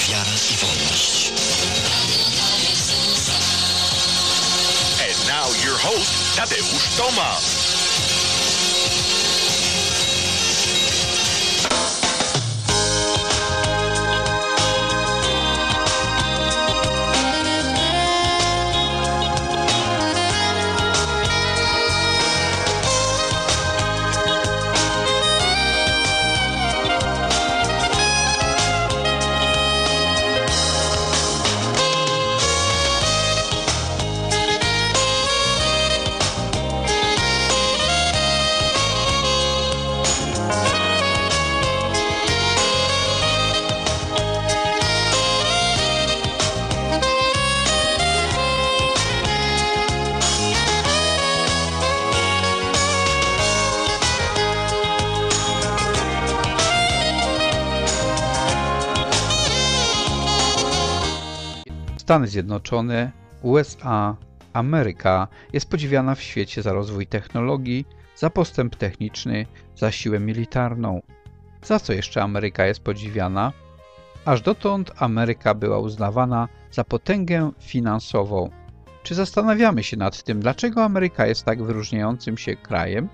wiara i wolność. And now your host, Tadeusz Tomasz. Stany Zjednoczone, USA, Ameryka jest podziwiana w świecie za rozwój technologii, za postęp techniczny, za siłę militarną. Za co jeszcze Ameryka jest podziwiana? Aż dotąd Ameryka była uznawana za potęgę finansową. Czy zastanawiamy się nad tym, dlaczego Ameryka jest tak wyróżniającym się krajem?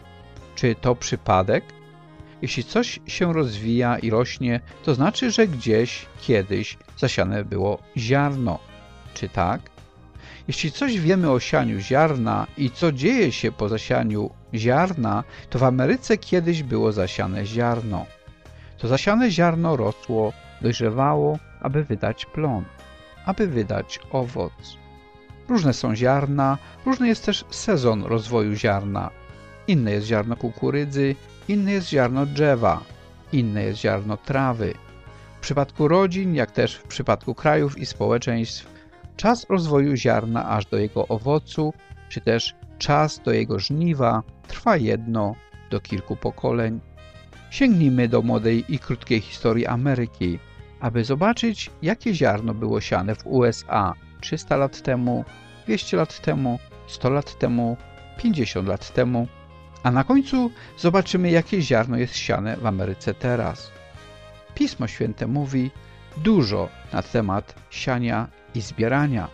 Czy to przypadek? Jeśli coś się rozwija i rośnie, to znaczy, że gdzieś, kiedyś zasiane było ziarno. Czy tak? Jeśli coś wiemy o sianiu ziarna i co dzieje się po zasianiu ziarna, to w Ameryce kiedyś było zasiane ziarno. To zasiane ziarno rosło, dojrzewało, aby wydać plon, aby wydać owoc. Różne są ziarna, różny jest też sezon rozwoju ziarna. Inne jest ziarno kukurydzy, inne jest ziarno drzewa, inne jest ziarno trawy. W przypadku rodzin, jak też w przypadku krajów i społeczeństw, czas rozwoju ziarna aż do jego owocu, czy też czas do jego żniwa trwa jedno do kilku pokoleń. Sięgnijmy do młodej i krótkiej historii Ameryki, aby zobaczyć, jakie ziarno było siane w USA 300 lat temu, 200 lat temu, 100 lat temu, 50 lat temu, a na końcu zobaczymy, jakie ziarno jest siane w Ameryce teraz. Pismo Święte mówi dużo na temat siania i zbierania.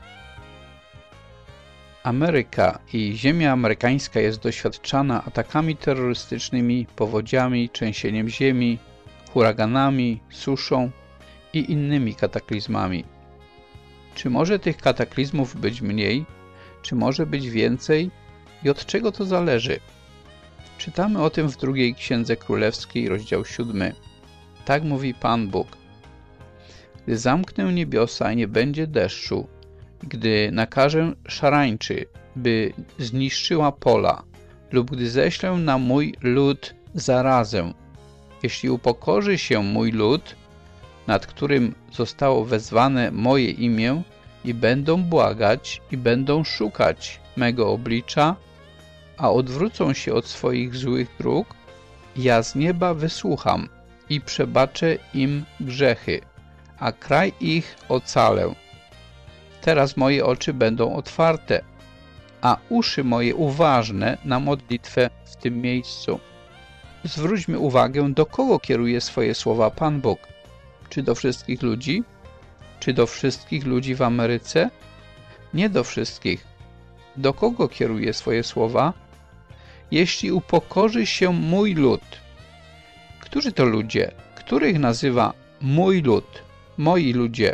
Ameryka i ziemia amerykańska jest doświadczana atakami terrorystycznymi, powodziami, trzęsieniem ziemi, huraganami, suszą i innymi kataklizmami. Czy może tych kataklizmów być mniej? Czy może być więcej? I od czego to zależy? Czytamy o tym w drugiej Księdze Królewskiej, rozdział 7. Tak mówi Pan Bóg. Gdy zamknę niebiosa i nie będzie deszczu, gdy nakażę szarańczy, by zniszczyła pola, lub gdy ześlę na mój lud zarazę, jeśli upokorzy się mój lud, nad którym zostało wezwane moje imię, i będą błagać i będą szukać mego oblicza, a odwrócą się od swoich złych dróg, ja z nieba wysłucham i przebaczę im grzechy, a kraj ich ocalę. Teraz moje oczy będą otwarte, a uszy moje uważne na modlitwę w tym miejscu. Zwróćmy uwagę, do kogo kieruje swoje słowa Pan Bóg. Czy do wszystkich ludzi? Czy do wszystkich ludzi w Ameryce? Nie do wszystkich. Do kogo kieruje swoje słowa? Jeśli upokorzy się mój lud. Którzy to ludzie? Których nazywa mój lud? Moi ludzie.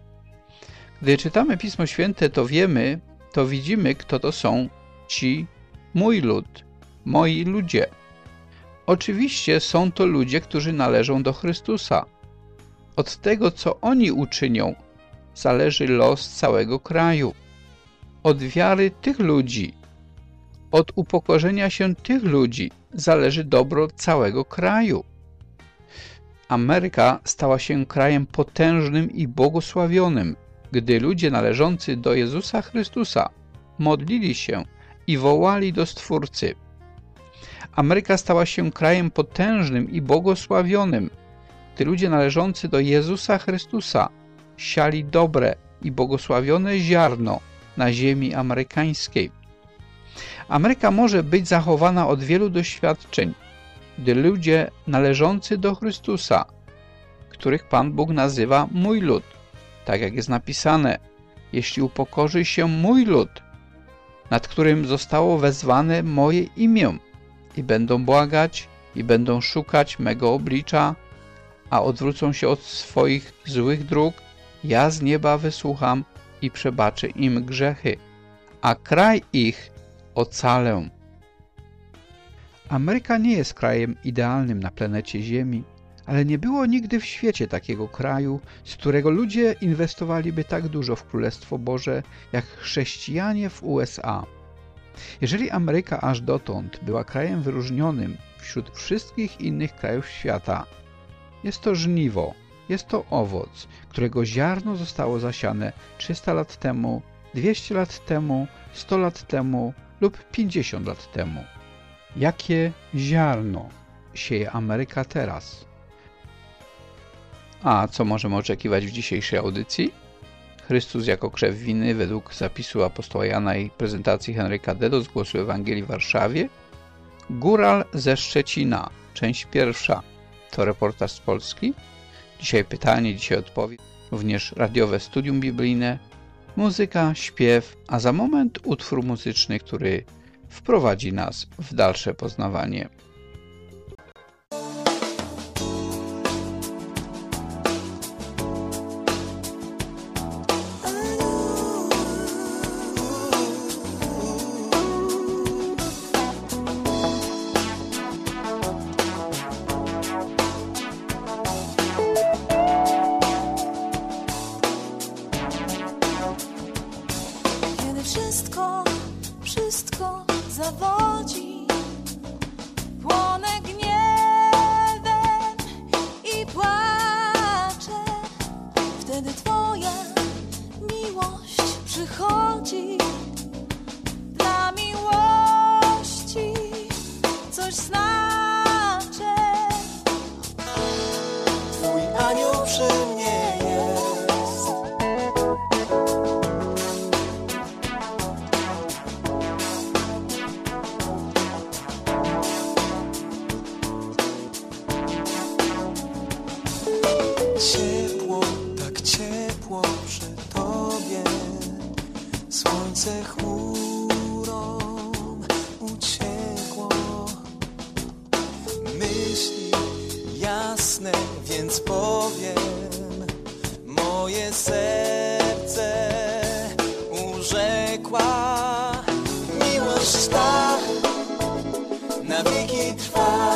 Gdy czytamy Pismo Święte, to widzimy, kto to są ci mój lud, moi ludzie. Oczywiście są to ludzie, którzy należą do Chrystusa. Od tego, co oni uczynią, zależy los całego kraju. Od wiary tych ludzi, od upokorzenia się tych ludzi zależy dobro całego kraju. Ameryka stała się krajem potężnym i błogosławionym, gdy ludzie należący do Jezusa Chrystusa modlili się i wołali do Stwórcy. Ameryka stała się krajem potężnym i błogosławionym, gdy ludzie należący do Jezusa Chrystusa siali dobre i błogosławione ziarno na ziemi amerykańskiej. Ameryka może być zachowana od wielu doświadczeń, gdy ludzie należący do Chrystusa, których Pan Bóg nazywa mój lud. Tak jak jest napisane, jeśli upokorzy się mój lud, nad którym zostało wezwane moje imię, i będą błagać, i będą szukać mego oblicza, a odwrócą się od swoich złych dróg, ja z nieba wysłucham i przebaczę im grzechy, a kraj ich ocalę. Ameryka nie jest krajem idealnym na planecie Ziemi, ale nie było nigdy w świecie takiego kraju, z którego ludzie inwestowaliby tak dużo w Królestwo Boże, jak chrześcijanie w USA. Jeżeli Ameryka aż dotąd była krajem wyróżnionym wśród wszystkich innych krajów świata, jest to żniwo, jest to owoc, którego ziarno zostało zasiane 300 lat temu, 200 lat temu, 100 lat temu lub 50 lat temu. Jakie ziarno sieje Ameryka teraz? A co możemy oczekiwać w dzisiejszej audycji? Chrystus jako krzew winy według zapisu apostoła Jana i prezentacji Henryka Dedo z Głosu Ewangelii w Warszawie. Góral ze Szczecina, część pierwsza. To reportaż z Polski. Dzisiaj pytanie, dzisiaj odpowiedź. Również radiowe studium biblijne, muzyka, śpiew, a za moment utwór muzyczny, który wprowadzi nas w dalsze poznawanie. Wszystko zawodzi, płonę gniewem i płaczę. Wtedy Twoja miłość przychodzi. Dla miłości coś znaczę. Twój anioł przy mnie jest. Słońce chmurą uciekło, myśli jasne, więc powiem, moje serce urzekła. Miłość ta na wieki trwa,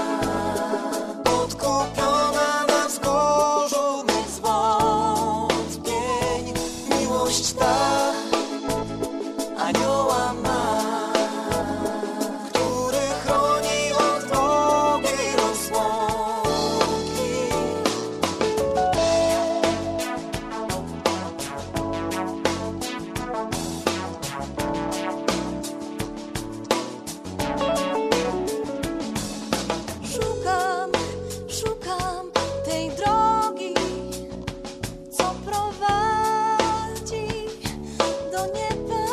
odkupiona na wzgórzu mych zwątpień. Miłość ta anioła ma, który chroni od wrogiej rozłąki. Szukam tej drogi, co prowadzi do nieba.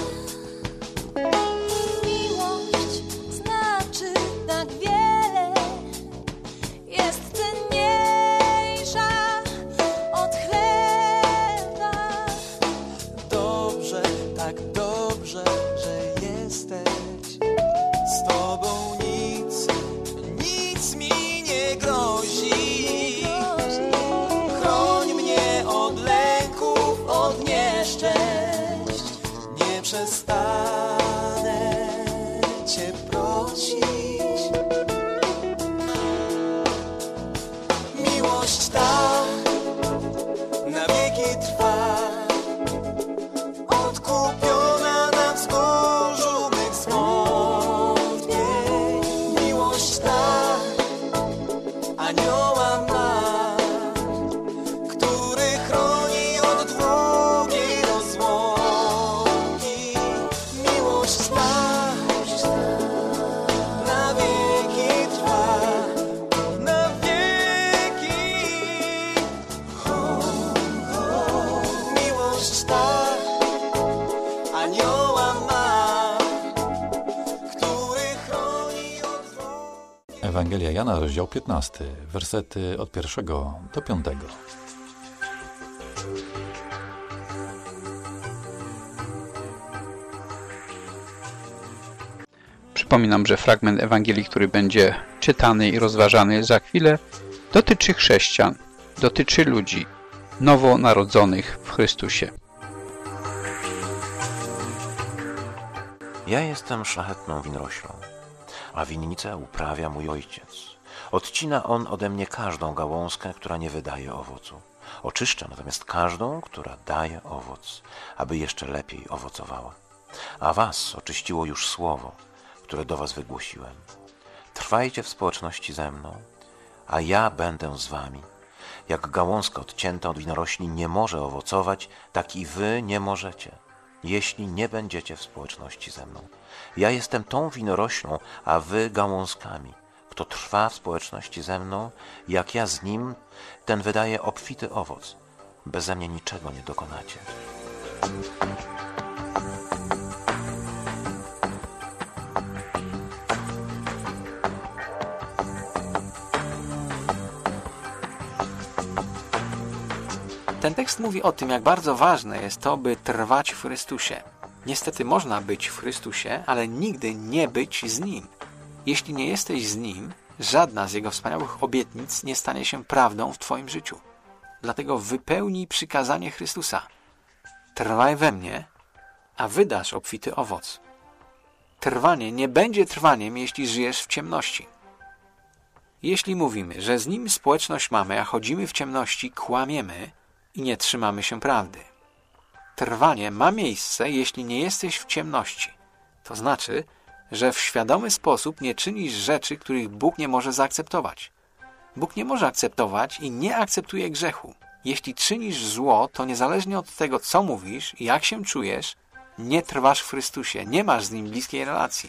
Miłość znaczy tak wiele, jest cenniejsza od chleba. Dobrze, tak dobrze, że jesteś. Z Tobą nic mi nie grozi. Chroń mnie od lęków, od nieszczęść. Nie przestanę Cię prosić. Miłość ta na wieki trwa, odkupiona na wzgórzu mych zwątpień. Miłość ta anioła ma, który chroni od długiej rozłąki. Miłość ta na wieki trwa, na wieki. Miłość ta anioła ma, który chroni od długiej. Ewangelia Jana, rozdział 15, wersety od 1 do 5. Przypominam, że fragment Ewangelii, który będzie czytany i rozważany za chwilę, dotyczy chrześcijan, dotyczy ludzi nowonarodzonych w Chrystusie. Ja jestem szlachetną winoroślą, a winnicę uprawia mój ojciec. Odcina on ode mnie każdą gałązkę, która nie wydaje owocu. Oczyszcza natomiast każdą, która daje owoc, aby jeszcze lepiej owocowała. A was oczyściło już słowo, które do was wygłosiłem. Trwajcie w społeczności ze mną, a ja będę z wami. Jak gałązka odcięta od winorośli nie może owocować, tak i wy nie możecie, jeśli nie będziecie w społeczności ze mną. Ja jestem tą winoroślą, a wy gałązkami. Kto trwa w społeczności ze mną, jak ja z nim, ten wydaje obfity owoc. Beze mnie niczego nie dokonacie. Ten tekst mówi o tym, jak bardzo ważne jest to, by trwać w Chrystusie. Niestety można być w Chrystusie, ale nigdy nie być z Nim. Jeśli nie jesteś z Nim, żadna z Jego wspaniałych obietnic nie stanie się prawdą w Twoim życiu. Dlatego wypełnij przykazanie Chrystusa. Trwaj we mnie, a wydasz obfity owoc. Trwanie nie będzie trwaniem, jeśli żyjesz w ciemności. Jeśli mówimy, że z Nim społeczność mamy, a chodzimy w ciemności, kłamiemy i nie trzymamy się prawdy. Trwanie ma miejsce, jeśli nie jesteś w ciemności. To znaczy, że w świadomy sposób nie czynisz rzeczy, których Bóg nie może zaakceptować. Bóg nie może akceptować i nie akceptuje grzechu. Jeśli czynisz zło, to niezależnie od tego, co mówisz i jak się czujesz, nie trwasz w Chrystusie, nie masz z Nim bliskiej relacji.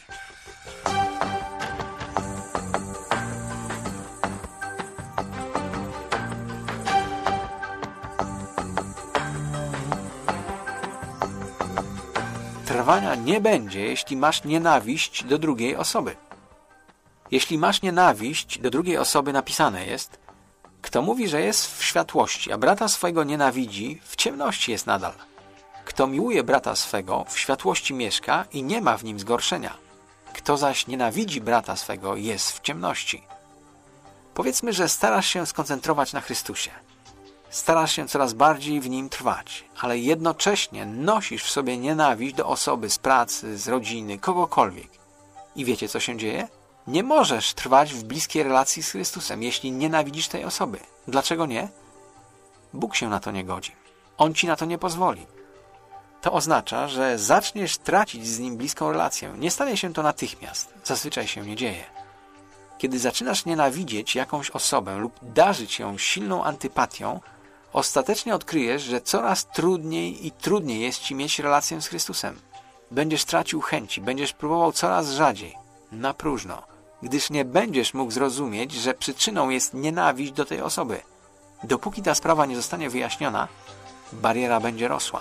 Trwania nie będzie, jeśli masz nienawiść do drugiej osoby. Jeśli masz nienawiść do drugiej osoby, napisane jest: kto mówi, że jest w światłości, a brata swego nienawidzi, w ciemności jest nadal. Kto miłuje brata swego, w światłości mieszka i nie ma w nim zgorszenia. Kto zaś nienawidzi brata swego, jest w ciemności. Powiedzmy, że starasz się skoncentrować na Chrystusie. Starasz się coraz bardziej w Nim trwać, ale jednocześnie nosisz w sobie nienawiść do osoby z pracy, z rodziny, kogokolwiek. I wiecie, co się dzieje? Nie możesz trwać w bliskiej relacji z Chrystusem, jeśli nienawidzisz tej osoby. Dlaczego nie? Bóg się na to nie godzi. On ci na to nie pozwoli. To oznacza, że zaczniesz tracić z Nim bliską relację. Nie stanie się to natychmiast. Zazwyczaj się nie dzieje. Kiedy zaczynasz nienawidzieć jakąś osobę lub darzyć ją silną antypatią, ostatecznie odkryjesz, że coraz trudniej i trudniej jest ci mieć relację z Chrystusem. Będziesz tracił chęci, będziesz próbował coraz rzadziej, na próżno, gdyż nie będziesz mógł zrozumieć, że przyczyną jest nienawiść do tej osoby. Dopóki ta sprawa nie zostanie wyjaśniona, bariera będzie rosła.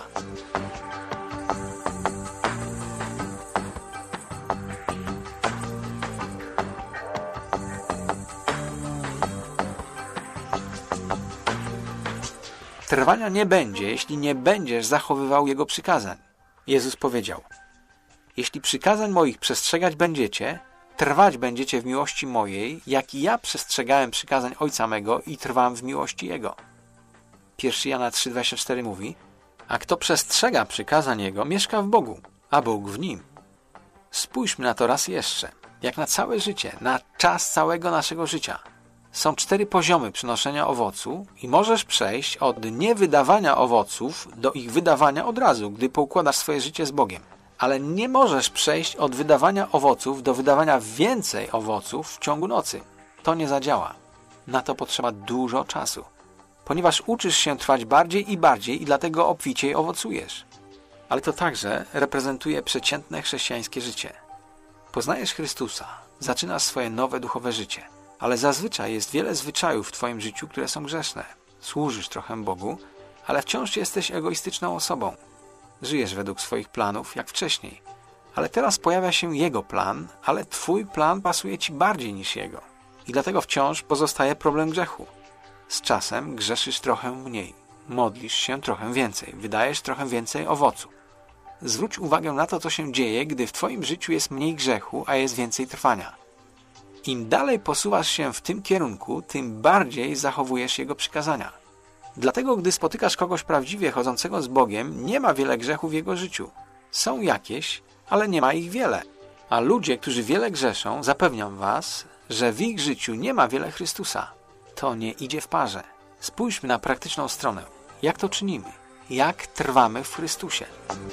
Trwania nie będzie, jeśli nie będziesz zachowywał Jego przykazań. Jezus powiedział: jeśli przykazań moich przestrzegać będziecie, trwać będziecie w miłości mojej, jak i ja przestrzegałem przykazań Ojca mego i trwam w miłości Jego. 1 Jana 3,24 mówi: a kto przestrzega przykazań Jego, mieszka w Bogu, a Bóg w nim. Spójrzmy na to raz jeszcze, jak na całe życie, na czas całego naszego życia. Są 4 poziomy przynoszenia owocu i możesz przejść od niewydawania owoców do ich wydawania od razu, gdy poukładasz swoje życie z Bogiem. Ale nie możesz przejść od wydawania owoców do wydawania więcej owoców w ciągu nocy. To nie zadziała. Na to potrzeba dużo czasu. Ponieważ uczysz się trwać bardziej i dlatego obficiej owocujesz. Ale to także reprezentuje przeciętne chrześcijańskie życie. Poznajesz Chrystusa, zaczynasz swoje nowe duchowe życie. Ale zazwyczaj jest wiele zwyczajów w Twoim życiu, które są grzeszne. Służysz trochę Bogu, ale wciąż jesteś egoistyczną osobą. Żyjesz według swoich planów, jak wcześniej. Ale teraz pojawia się Jego plan, ale Twój plan pasuje Ci bardziej niż Jego. I dlatego wciąż pozostaje problem grzechu. Z czasem grzeszysz trochę mniej, modlisz się trochę więcej, wydajesz trochę więcej owocu. Zwróć uwagę na to, co się dzieje, gdy w twoim życiu jest mniej grzechu, a jest więcej trwania. Im dalej posuwasz się w tym kierunku, tym bardziej zachowujesz Jego przykazania. Dlatego, gdy spotykasz kogoś prawdziwie chodzącego z Bogiem, nie ma wiele grzechów w jego życiu. Są jakieś, ale nie ma ich wiele. A ludzie, którzy wiele grzeszą, zapewniam was, że w ich życiu nie ma wiele Chrystusa. To nie idzie w parze. Spójrzmy na praktyczną stronę. Jak to czynimy? Jak trwamy w Chrystusie?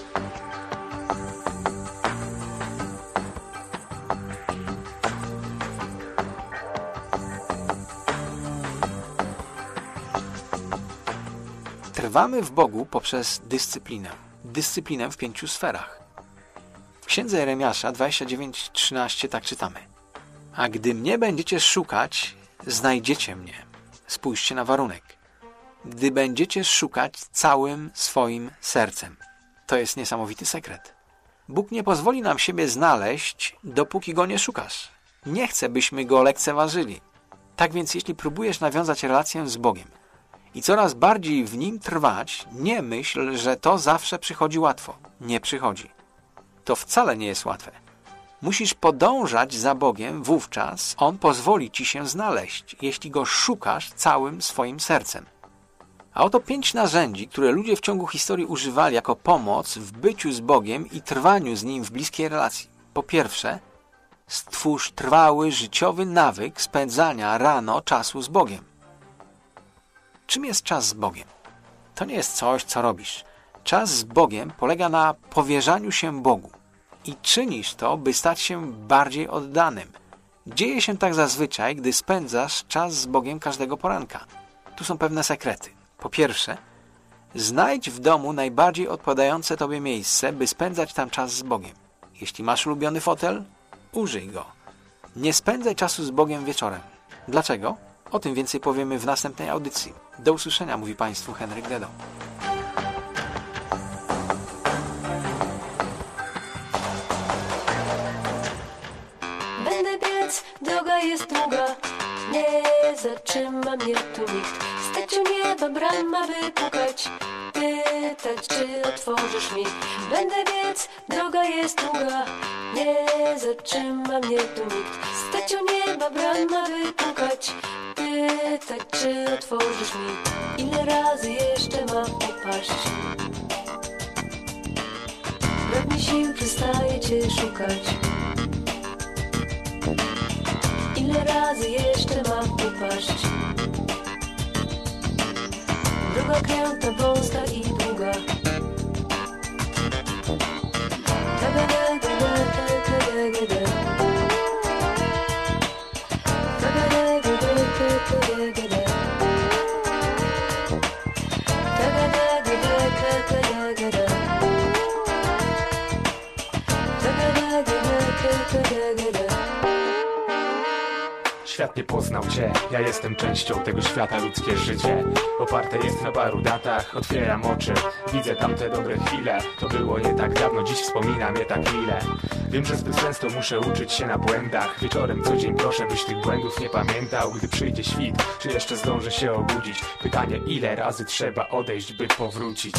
Trwamy w Bogu poprzez dyscyplinę. Dyscyplinę w 5 sferach. W Księdze Jeremiasza 29:13 tak czytamy. A gdy mnie będziecie szukać, znajdziecie mnie. Spójrzcie na warunek. Gdy będziecie szukać całym swoim sercem. To jest niesamowity sekret. Bóg nie pozwoli nam siebie znaleźć, dopóki Go nie szukasz. Nie chce, byśmy Go lekceważyli. Tak więc jeśli próbujesz nawiązać relację z Bogiem i coraz bardziej w Nim trwać, nie myśl, że to zawsze przychodzi łatwo. Nie przychodzi. To wcale nie jest łatwe. Musisz podążać za Bogiem, wówczas On pozwoli ci się znaleźć, jeśli Go szukasz całym swoim sercem. A oto 5 narzędzi, które ludzie w ciągu historii używali jako pomoc w byciu z Bogiem i trwaniu z Nim w bliskiej relacji. Po pierwsze, stwórz trwały, życiowy nawyk spędzania rano czasu z Bogiem. Czym jest czas z Bogiem? To nie jest coś, co robisz. Czas z Bogiem polega na powierzaniu się Bogu. I czynisz to, by stać się bardziej oddanym. Dzieje się tak zazwyczaj, gdy spędzasz czas z Bogiem każdego poranka. Tu są pewne sekrety. Po pierwsze, znajdź w domu najbardziej odpowiadające Tobie miejsce, by spędzać tam czas z Bogiem. Jeśli masz ulubiony fotel, użyj go. Nie spędzaj czasu z Bogiem wieczorem. Dlaczego? O tym więcej powiemy w następnej audycji. Do usłyszenia, mówi Państwu Henryk Dedo. Będę biec, droga jest długa, nie zatrzyma mnie tu nikt. Stać u nieba brama, by pukać, pytać, czy otworzysz mi. Będę biec, droga jest długa, nie zatrzyma mnie tu nikt. Stać u nieba brama, by pukać, pytać, czy otworzysz mi. Ile razy jeszcze mam upaść? Brak mi sił, przestaje Cię szukać. Ile razy jeszcze mam upaść? Droga kręta, wąska i długa. Świat nie poznał Cię, ja jestem częścią tego świata, ludzkie życie oparte jest na paru datach, otwieram oczy, widzę tamte dobre chwile. To było nie tak dawno, dziś wspominam je tak mile. Wiem, że zbyt często muszę uczyć się na błędach. Wieczorem co dzień proszę, byś tych błędów nie pamiętał. Gdy przyjdzie świt, czy jeszcze zdążę się obudzić? Pytanie, ile razy trzeba odejść, by powrócić?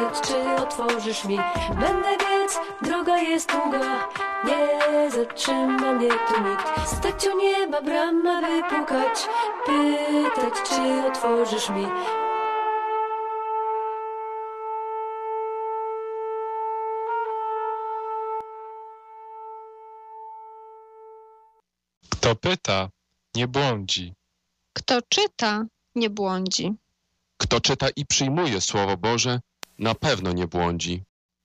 pytać, czy otworzysz mi. Będę biec, droga jest długa, nie zatrzyma mnie tu nikt. Stać u nieba brama, by pukać, pytać, czy otworzysz mi. Kto pyta, nie błądzi. Kto czyta, nie błądzi. Kto czyta i przyjmuje Słowo Boże, na pewno nie błądzi.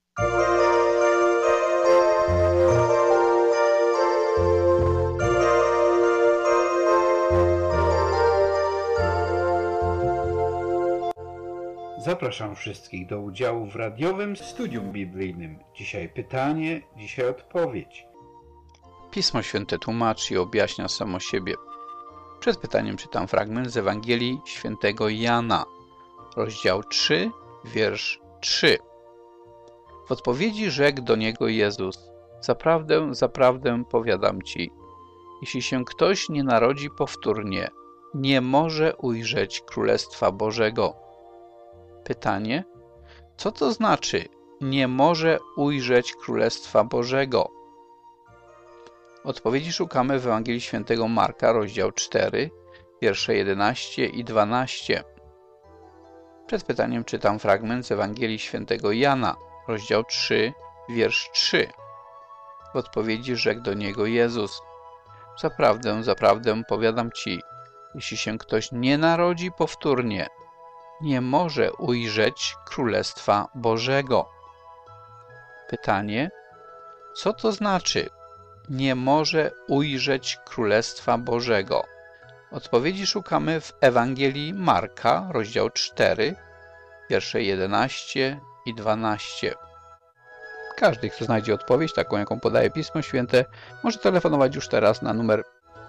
Zapraszam wszystkich do udziału w radiowym studium biblijnym. Dzisiaj pytanie, dzisiaj odpowiedź. Pismo Święte tłumaczy i objaśnia samo siebie. Przed pytaniem czytam fragment z Ewangelii Świętego Jana, rozdział 3, wiersz 3. W odpowiedzi rzekł do niego Jezus: Zaprawdę, zaprawdę powiadam ci, jeśli się ktoś nie narodzi powtórnie, nie może ujrzeć Królestwa Bożego. Pytanie: co to znaczy nie może ujrzeć Królestwa Bożego? Odpowiedzi szukamy w Ewangelii Świętego Marka, rozdział 4, wiersze 11 i 12. Przed pytaniem czytam fragment z Ewangelii Świętego Jana, rozdział 3, wiersz 3. W odpowiedzi rzekł do niego Jezus: Zaprawdę, zaprawdę powiadam ci, jeśli się ktoś nie narodzi powtórnie, nie może ujrzeć Królestwa Bożego. Pytanie: co to znaczy nie może ujrzeć Królestwa Bożego? Odpowiedzi szukamy w Ewangelii Marka, rozdział 4, wiersze 11 i 12. Każdy, kto znajdzie odpowiedź, taką jaką podaje Pismo Święte, może telefonować już teraz na numer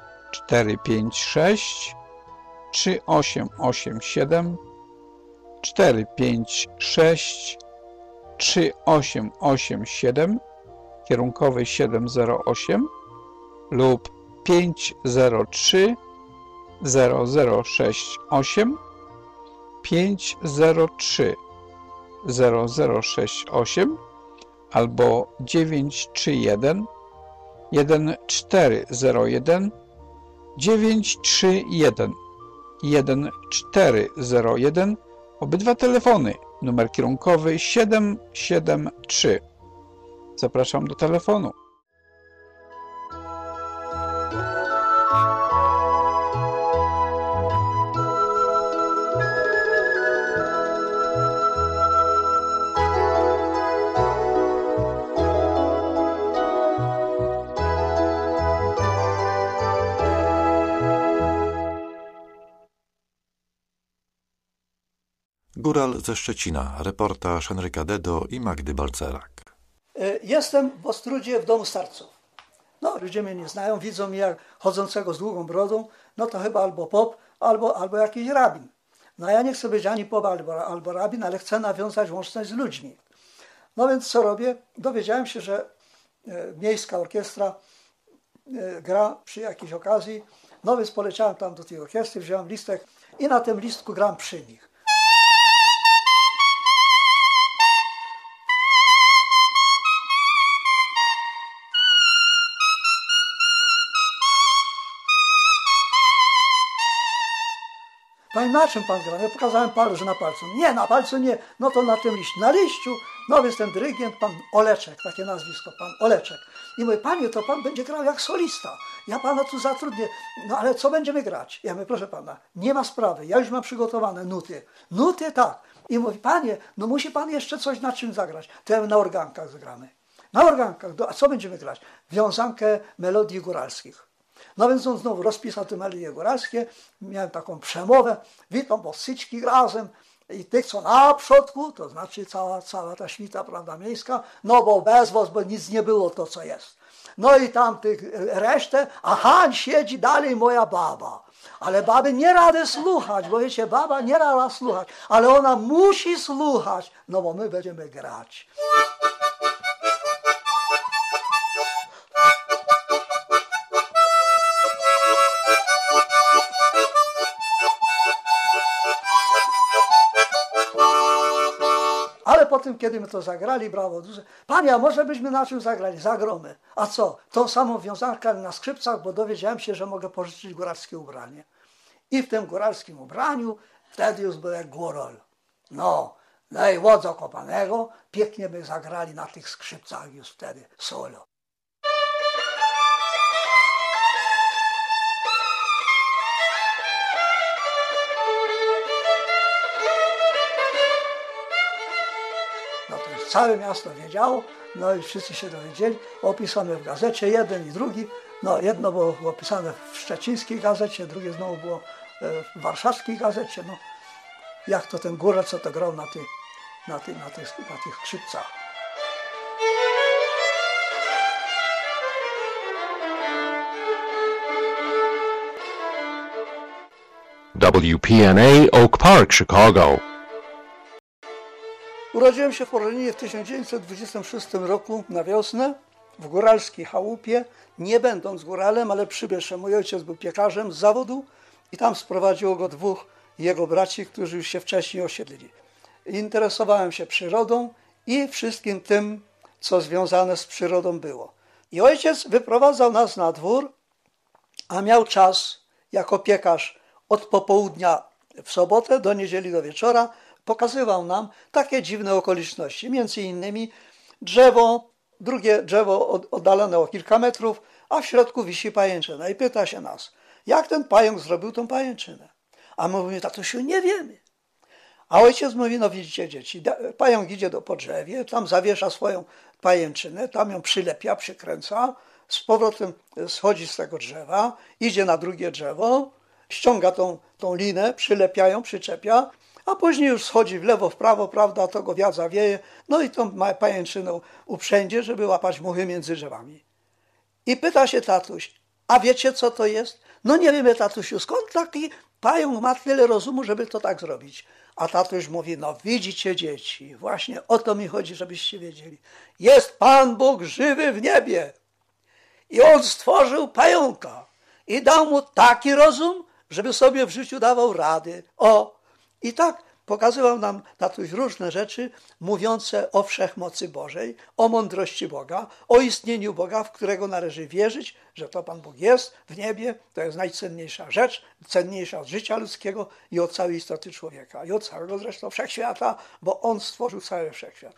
456 3887 456 3887, kierunkowy 708 lub 503 0068 503 0068 albo 931 1401 931 1401. Obydwa telefony, numer kierunkowy 773. Zapraszam do telefonu. Góral ze Szczecina, reportaż Henryka Dedo i Magdy Balcerak. Jestem w Ostródzie w domu starców. No, ludzie mnie nie znają, widzą mnie jak chodzącego z długą brodą, no to chyba albo pop, albo jakiś rabin. No ja nie chcę być ani pop, albo rabin, ale chcę nawiązać łączność z ludźmi. No więc co robię? Dowiedziałem się, że miejska orkiestra gra przy jakiejś okazji, no więc poleciałem tam do tej orkiestry, wziąłem listek i na tym listku gram przy nich. Panie, na czym pan gra? Ja pokazałem palu, że na palcu. Nie, na palcu nie, no to na tym liściu. Na liściu, no więc ten dyrygent, pan Oleczek, takie nazwisko, pan Oleczek. I mówi: panie, to pan będzie grał jak solista. Ja pana tu zatrudnię. No ale co będziemy grać? Ja mówię: proszę pana, nie ma sprawy, ja już mam przygotowane nuty. Nuty tak. I mówi: panie, no musi pan jeszcze coś na czym zagrać. To ja na organkach zagramy. Na organkach. A co będziemy grać? Wiązankę melodii góralskich. No więc on znowu rozpisał te melodie góralskie, miałem taką przemowę, witam was wszystkich razem i tych, co na przodku, to znaczy cała ta świta, prawda, miejska, no bo bez was, bo nic nie było to, co jest. No i tam tych resztę, a Hań siedzi dalej moja baba. Ale baby nie rady słuchać, bo wiecie, baba nie rada słuchać, ale ona musi słuchać, no bo my będziemy grać. Ale potem, kiedy my to zagrali, brawo, duże, panie, a może byśmy na czym zagrali? Zagromy. A co? Tą samą wiązankę na skrzypcach, bo dowiedziałem się, że mogę pożyczyć góralskie ubranie. I w tym góralskim ubraniu wtedy już był jak górol. No i Wodza Kopanego pięknie by zagrali na tych skrzypcach już wtedy solo. No to już całe miasto wiedziało, no i wszyscy się dowiedzieli, opisane w gazecie, jeden i drugi. No jedno było opisane w szczecińskiej gazecie, drugie znowu było w warszawskiej gazecie. No, jak to ten góral, co to grał na tych skrzypcach. WPNA Oak Park, Chicago. Urodziłem się w Orlenie w 1926 roku na wiosnę w góralskiej chałupie, nie będąc góralem, ale przybyszem. Mój ojciec był piekarzem z zawodu i tam sprowadziło go dwóch jego braci, którzy już się wcześniej osiedlili. Interesowałem się przyrodą i wszystkim tym, co związane z przyrodą było. I ojciec wyprowadzał nas na dwór, a miał czas jako piekarz od popołudnia w sobotę do niedzieli do wieczora. Pokazywał nam takie dziwne okoliczności, między innymi drzewo, drugie drzewo oddalone o kilka metrów, a w środku wisi pajęczyna. I pyta się nas, jak ten pająk zrobił tą pajęczynę? A my mówimy, tatusiu, nie wiemy. A ojciec mówi, no widzicie dzieci, pająk idzie po drzewie, tam zawiesza swoją pajęczynę, tam ją przylepia, przykręca, z powrotem schodzi z tego drzewa, idzie na drugie drzewo, ściąga tą linę, przylepia, przyczepia, a później już schodzi w lewo, w prawo, prawda, to go wiatr zawieje, no i tą pajęczyną uprzędzie, żeby łapać muchy między drzewami. I pyta się tatuś, a wiecie co to jest? No nie wiemy, tatusiu, skąd taki pająk ma tyle rozumu, żeby to tak zrobić? A tatuś mówi, no widzicie dzieci, właśnie o to mi chodzi, żebyście wiedzieli. Jest Pan Bóg żywy w niebie i On stworzył pająka i dał mu taki rozum, żeby sobie w życiu dawał rady. I tak pokazywał nam tatuś różne rzeczy mówiące o wszechmocy Bożej, o mądrości Boga, o istnieniu Boga, w którego należy wierzyć, że to Pan Bóg jest w niebie, to jest najcenniejsza rzecz, cenniejsza od życia ludzkiego i od całej istoty człowieka, i od całego zresztą wszechświata, bo On stworzył cały wszechświat.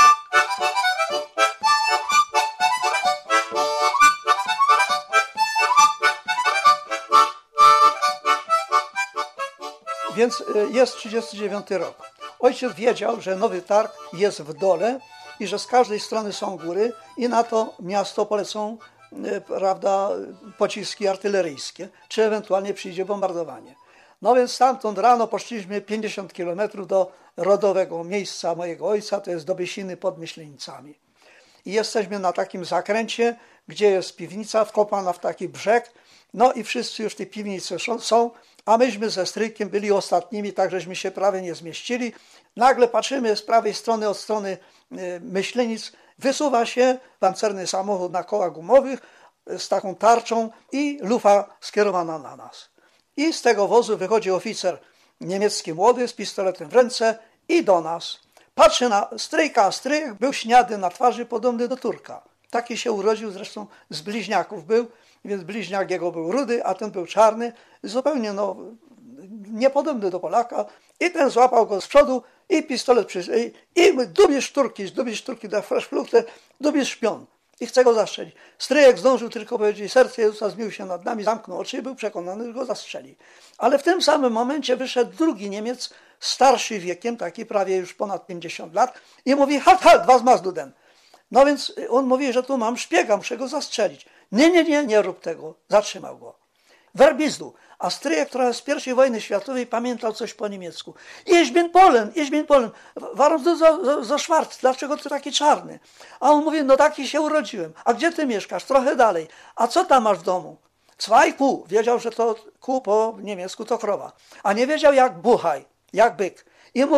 Więc jest 39 rok. Ojciec wiedział, że Nowy Targ jest w dole i że z każdej strony są góry i na to miasto polecą, prawda, pociski artyleryjskie, czy ewentualnie przyjdzie bombardowanie. No więc stamtąd rano poszliśmy 50 kilometrów do rodowego miejsca mojego ojca, to jest do Biesiny pod Myślenicami. I jesteśmy na takim zakręcie, gdzie jest piwnica wkopana w taki brzeg, no i wszyscy już w tej piwnicy są, a myśmy ze stryjkiem byli ostatnimi, tak żeśmy się prawie nie zmieścili. Nagle patrzymy z prawej strony, od strony Myślenic, wysuwa się pancerny samochód na kołach gumowych z taką tarczą i lufa skierowana na nas. I z tego wozu wychodzi oficer niemiecki młody z pistoletem w ręce i do nas. Patrzy na stryjka, a stryjek był śniady na twarzy, podobny do Turka. Taki się urodził, zresztą z bliźniaków był, więc bliźniak jego był rudy, a ten był czarny, zupełnie niepodobny do Polaka. I ten złapał go z przodu i pistolet i dubisz szturki da Freszfluchtę, dubisz szpion. I chce go zastrzelić. Stryjek zdążył tylko powiedzieć, serce Jezusa zmił się nad nami, zamknął oczy i był przekonany, że go zastrzeli. Ale w tym samym momencie wyszedł drugi Niemiec, starszy wiekiem, taki prawie już ponad 50 lat i mówi, halt, was Mazduden. No więc on mówi, że tu mam szpiega, muszę go zastrzelić. Nie rób tego. Zatrzymał go. Werbizdu. A stryjek, która z I wojny światowej pamiętał coś po niemiecku. Ich bin Polen. Warum du so schwarz? Dlaczego ty taki czarny? A on mówi, no taki się urodziłem. A gdzie ty mieszkasz? Trochę dalej. A co tam masz w domu? Zwei Kuh. Wiedział, że to kuh po niemiecku to krowa. A nie wiedział jak buchaj, jak byk. I mówi,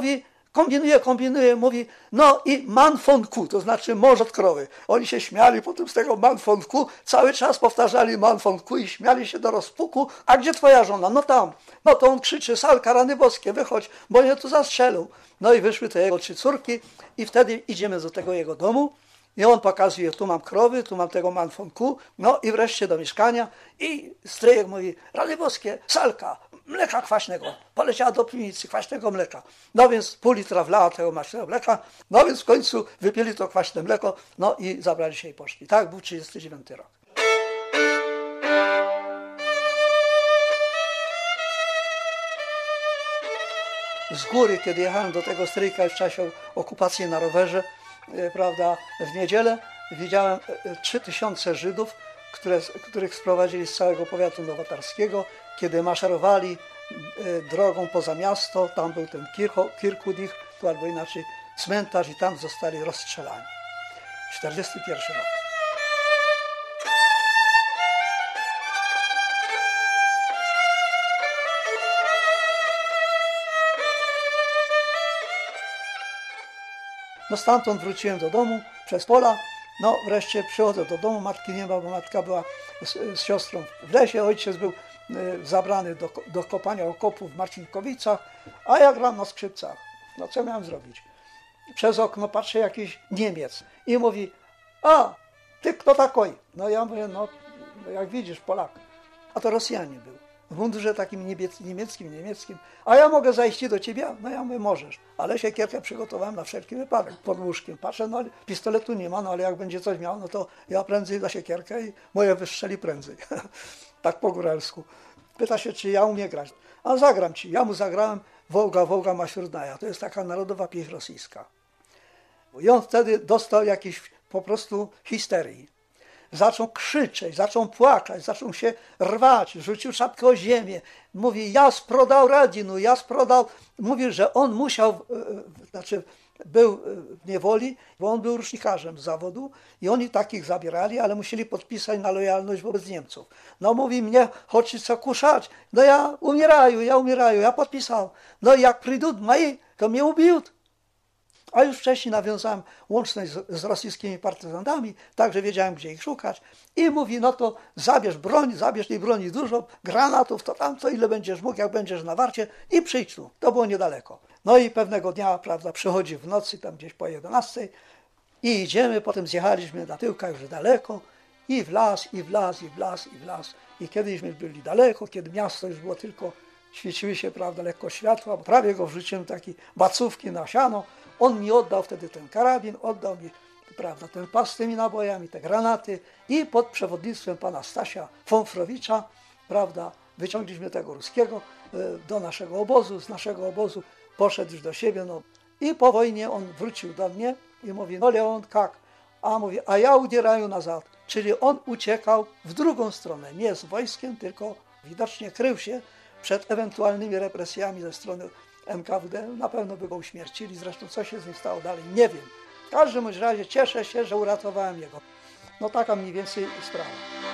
kombinuje, mówi, no i man von Kuh, to znaczy mąż od krowy. Oni się śmiali potem z tego man von Kuh, cały czas powtarzali man von Kuh i śmiali się do rozpuku. A gdzie twoja żona? No tam. No to on krzyczy, Salka, rany boskie, wychodź, bo mnie tu zastrzelą. No i wyszły te jego 3 córki i wtedy idziemy do tego jego domu. I on pokazuje, tu mam krowy, tu mam tego man von Kuh, no i wreszcie do mieszkania i stryjek mówi, rany boskie, Salka, mleka kwaśnego, poleciała do piwnicy, kwaśnego mleka. No więc pół litra wlała tego kwaśnego mleka, no więc w końcu wypili to kwaśne mleko, no i zabrali się i poszli. Tak był 39 rok. Z góry, kiedy jechałem do tego stryjka w czasie okupacji na rowerze, prawda, w niedzielę widziałem 3000 Żydów, których sprowadzili z całego powiatu nowotarskiego, kiedy maszerowali drogą poza miasto, tam był ten Kirkudich, tu albo inaczej cmentarz i tam zostali rozstrzelani. 41 rok. No stamtąd wróciłem do domu przez pola, no wreszcie przychodzę do domu, matki nie ma, bo matka była z siostrą w lesie, ojciec był zabrany do kopania okopów w Marcinkowicach, a ja gram na skrzypcach. No co miałem zrobić? Przez okno patrzę jakiś Niemiec i mówi, a ty kto takoj? No ja mówię, no jak widzisz Polak, a to Rosjanin był. W mundurze takim niemieckim. A ja mogę zajść do ciebie? No ja mówię, możesz. Ale siekierkę przygotowałem na wszelki wypadek pod łóżkiem. Patrzę, no pistoletu nie ma, no ale jak będzie coś miał, no to ja prędzej za siekierkę i moje wystrzeli prędzej. Tak po góralsku. Pyta się, czy ja umiem grać. A zagram ci. Ja mu zagrałem Wołga Masiurnaja. To jest taka narodowa pieśń rosyjska. I on wtedy dostał jakiejś po prostu histerii. Zaczął krzyczeć, zaczął płakać, zaczął się rwać, rzucił szapkę o ziemię. Mówi, ja sprodał Radinu, ja sprodał. Mówi, że on musiał, był w niewoli, bo on był rusznikarzem z zawodu i oni takich zabierali, ale musieli podpisać na lojalność wobec Niemców. No mówi, mnie chodzi co kuszać. No ja umieraju, ja podpisał. No i jak przyjdą moi, to mnie ubiją. A już wcześniej nawiązałem łączność z rosyjskimi partyzantami, także wiedziałem, gdzie ich szukać. I mówi, no to zabierz tej broni dużo, granatów, to tamto, ile będziesz mógł, jak będziesz na warcie i przyjdź tu. To było niedaleko. No i pewnego dnia, prawda, przychodzi w nocy, tam gdzieś po 11 i idziemy, potem zjechaliśmy na tyłkach już daleko i w las. I kiedyśmy byli daleko, kiedy miasto już było tylko, świeciły się, prawda, lekko światła, bo prawie go wrzuciłem taki bacówki na siano. On mi oddał wtedy ten karabin, oddał mi, prawda, ten pas z tymi nabojami, te granaty i pod przewodnictwem pana Stasia Fonfrowicza, prawda, wyciągliśmy tego ruskiego do naszego obozu, z naszego obozu poszedł już do siebie, no i po wojnie on wrócił do mnie i mówi, no Leon, jak? A mówi, a ja udzieraję nazad, czyli on uciekał w drugą stronę, nie z wojskiem, tylko widocznie krył się przed ewentualnymi represjami ze strony NKWD, na pewno by go uśmiercili, zresztą co się z nim stało dalej, nie wiem. W każdym razie cieszę się, że uratowałem jego. No taka mniej więcej sprawa.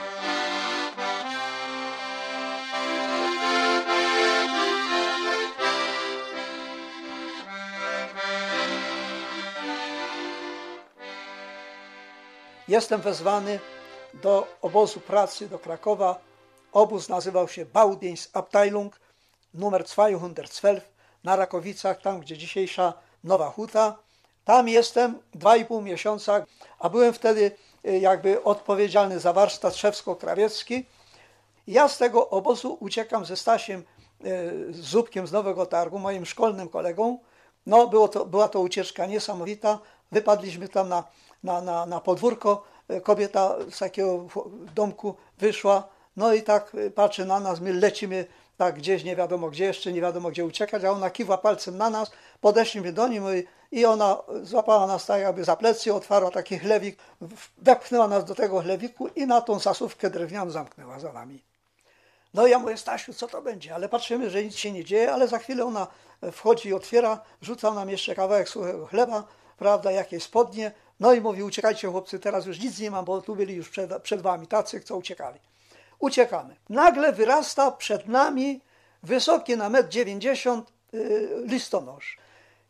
Jestem wezwany do obozu pracy do Krakowa. Obóz nazywał się Baudienstabteilung numer 212 na Rakowicach, tam gdzie dzisiejsza Nowa Huta. Tam jestem 2,5 miesiąca, a byłem wtedy jakby odpowiedzialny za warsztat szewsko-krawiecki. Ja z tego obozu uciekam ze Stasiem Zubkiem z Nowego Targu, moim szkolnym kolegą. No była to ucieczka niesamowita. Wypadliśmy tam na podwórko, kobieta z takiego domku wyszła, no i tak patrzy na nas, my lecimy tak gdzieś nie wiadomo gdzie, jeszcze nie wiadomo gdzie uciekać, a ona kiwa palcem na nas, podeszliśmy do niej i ona złapała nas tak jakby za plecy, otwarła taki chlewik, wepchnęła nas do tego chlewiku i na tą zasówkę drewnianą zamknęła za nami. No i ja mówię, Stasiu, co to będzie? Ale patrzymy, że nic się nie dzieje, ale za chwilę ona wchodzi i otwiera, rzuca nam jeszcze kawałek suchego chleba, prawda, jakieś spodnie, no i mówi, uciekajcie chłopcy, teraz już nic nie mam, bo tu byli już przed wami tacy, co uciekali. Uciekamy. Nagle wyrasta przed nami wysoki na 1,90 m listonosz.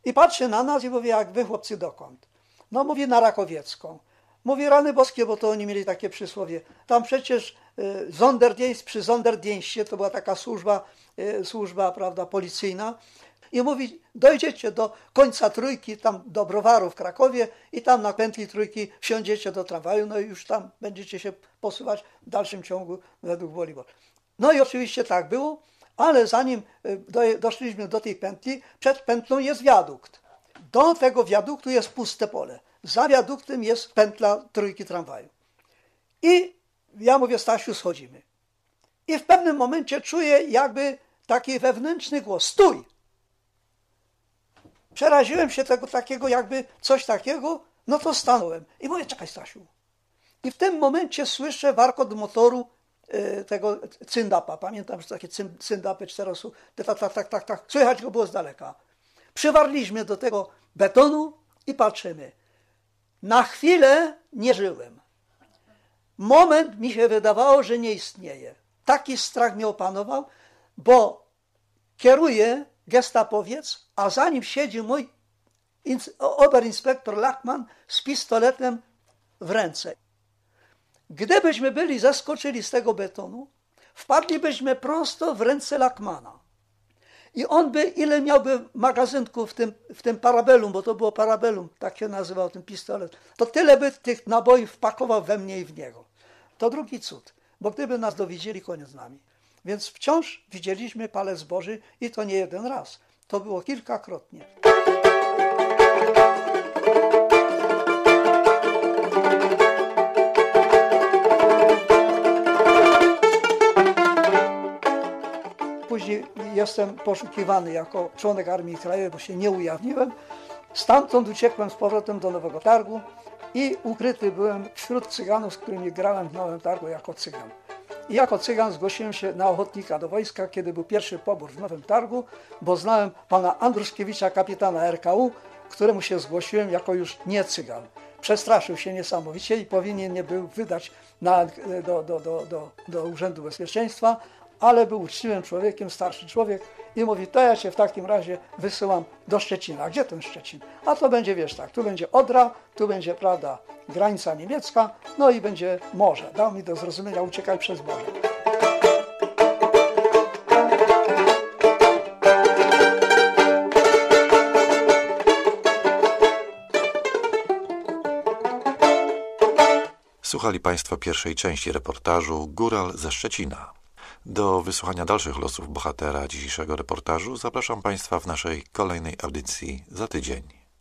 I patrzy na nas i mówi, jak wy chłopcy dokąd? No mówi na Rakowiecką. Mówi rany boskie, bo to oni mieli takie przysłowie. Tam przecież Sonderdienst przy Sonderdienstie, to była taka służba, prawda, policyjna. I mówi, dojdziecie do końca Trójki, tam do Browaru w Krakowie i tam na pętli Trójki wsiądziecie do tramwaju, no i już tam będziecie się posuwać w dalszym ciągu według Wolibor. No i oczywiście tak było, ale zanim doszliśmy do tej pętli, przed pętlą jest wiadukt. Do tego wiaduktu jest puste pole. Za wiaduktem jest pętla Trójki tramwaju. I ja mówię, Stasiu, schodzimy. I w pewnym momencie czuję jakby taki wewnętrzny głos. Stój! Przeraziłem się tego takiego, jakby coś takiego, no to stanąłem. I mówię, czekaj, Stasiu. I w tym momencie słyszę warkot motoru tego cyndapa. Pamiętam, że takie cyndapy czterosu, tak. Słychać go było z daleka. Przywarliśmy do tego betonu i patrzymy. Na chwilę nie żyłem. Moment mi się wydawało, że nie istnieje. Taki strach mnie opanował, bo kieruje gestapowiec, a za nim siedzi mój oberinspektor Lachman z pistoletem w ręce. Gdybyśmy byli zaskoczyli z tego betonu, wpadlibyśmy prosto w ręce Lachmana. I on by, ile miałby magazynków w tym parabellum, bo to było parabellum, tak się nazywał ten pistolet, to tyle by tych naboi wpakował we mnie i w niego. To drugi cud, bo gdyby nas dowiedzieli, koniec z nami. Więc wciąż widzieliśmy palec Boży i to nie jeden raz. To było kilkakrotnie. Później jestem poszukiwany jako członek Armii Krajowej, bo się nie ujawniłem. Stamtąd uciekłem z powrotem do Nowego Targu i ukryty byłem wśród Cyganów, z którymi grałem w Nowym Targu jako Cygan. I jako Cygan zgłosiłem się na ochotnika do wojska, kiedy był pierwszy pobór w Nowym Targu, bo znałem pana Andruszkiewicza, kapitana RKU, któremu się zgłosiłem jako już nie Cygan. Przestraszył się niesamowicie i powinien mnie był wydać do Urzędu Bezpieczeństwa, ale był uczciwym człowiekiem, starszy człowiek i mówi, to ja cię w takim razie wysyłam do Szczecina. Gdzie ten Szczecin? A to będzie, wiesz tak, tu będzie Odra, tu będzie, prawda, granica niemiecka, no i będzie morze. Dał mi do zrozumienia, uciekaj przez morze. Słuchali Państwo pierwszej części reportażu Góral ze Szczecina. Do wysłuchania dalszych losów bohatera dzisiejszego reportażu zapraszam Państwa w naszej kolejnej audycji za tydzień.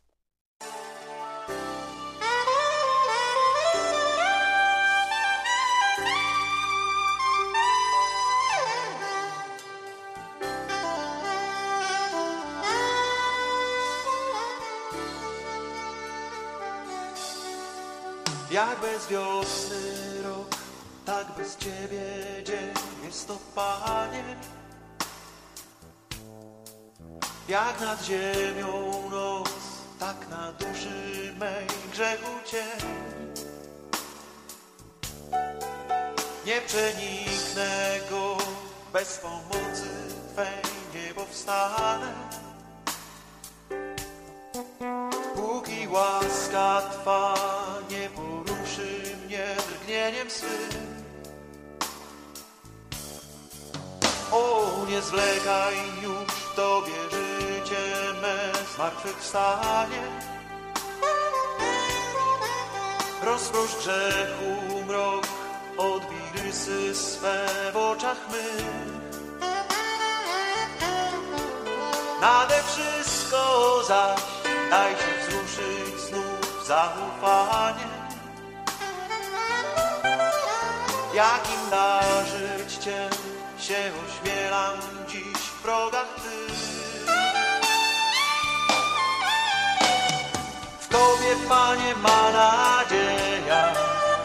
Jak bez wiosny rok, tak bez Ciebie dzień jest to, Panie. Jak nad ziemią noc, tak na duszy mej grzechu cień. Nie przeniknę go, bez pomocy Twej nie powstanę. Póki łaska Twa nie poruszy mnie drgnieniem swym. O, nie zwlekaj już, Tobie życie me zmartwychwstanie. Rozprosz grzechu mrok, odbij rysy swe w oczach mych. Nade wszystko zaś daj się wzruszyć znów zaufanie. Jakim darzyć Cię się ośmielam dziś w progach Tych. W Tobie, Panie, ma nadzieja,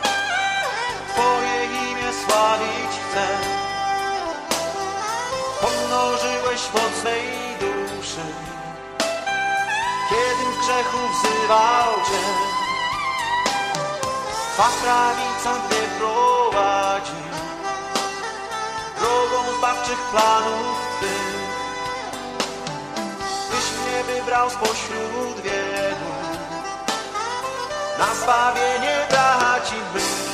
Twoje imię sławić chcę. Pomnożyłeś moc mej duszy, kiedym w grzechu wzywał Cię. Twa prawica mnie prowadzi drogą zbawczych planów Twych. Tyś mnie mnie wybrał spośród wielu, na zbawienie braci mych.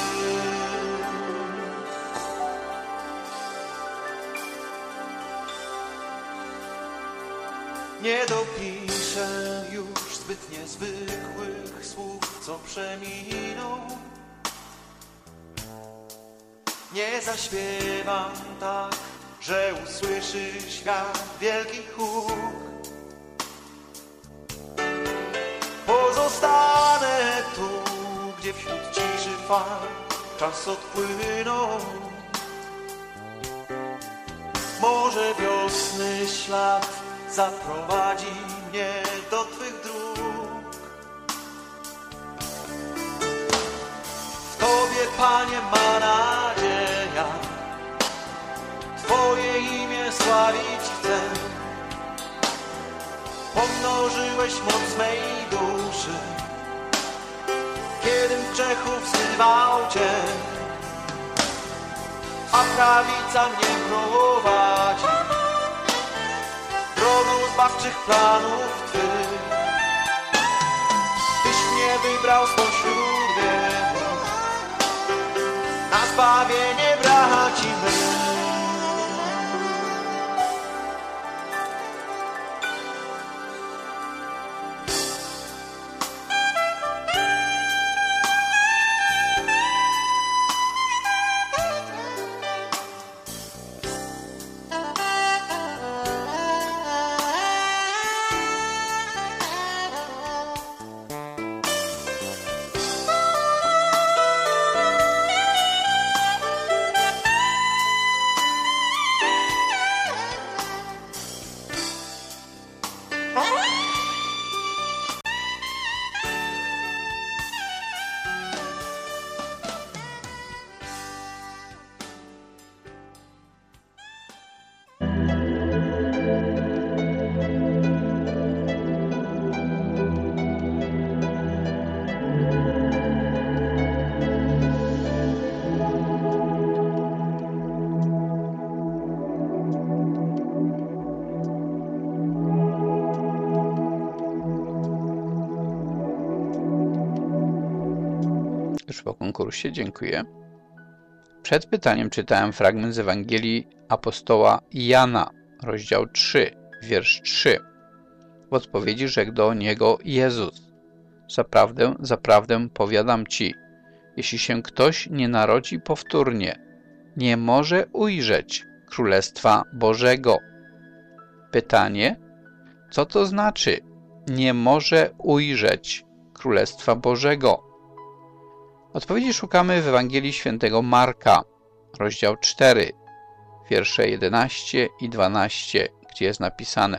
Nie dopiszę już zbyt niezwykłych słów, co przeminą. Nie zaśpiewam tak, że usłyszy świat wielki huk. Pozostanę tu, gdzie wśród ciszy fal czas odpłynął. Może wiosny ślad zaprowadzi mnie do Twych dróg. W Tobie, Panie, ma nadzieja, Twoje imię sławić chcę. Pomnożyłeś moc mej duszy, kiedym w grzechu wzywał Cię, a prawica mnie prowadzi drogą zbawczych planów Twych. Tyś mnie wybrał spośród wielu, na zbawienie braci mych. Już po konkursie, dziękuję. Przed pytaniem czytałem fragment z Ewangelii apostoła Jana, rozdział 3, wiersz 3. W odpowiedzi rzekł do niego Jezus: Zaprawdę, zaprawdę powiadam ci, jeśli się ktoś nie narodzi powtórnie, nie może ujrzeć Królestwa Bożego. Pytanie: co to znaczy nie może ujrzeć Królestwa Bożego? Odpowiedzi szukamy w Ewangelii Świętego Marka, rozdział 4, wiersze 11 i 12, gdzie jest napisane: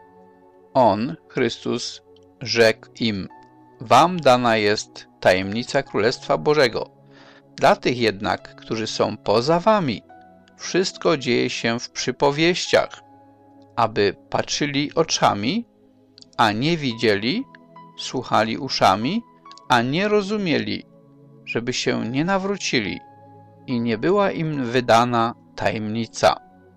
On, Chrystus, rzekł im: Wam dana jest tajemnica Królestwa Bożego. Dla tych jednak, którzy są poza wami, wszystko dzieje się w przypowieściach, aby patrzyli oczami, a nie widzieli, słuchali uszami, a nie rozumieli, żeby się nie nawrócili i nie była im wydana tajemnica.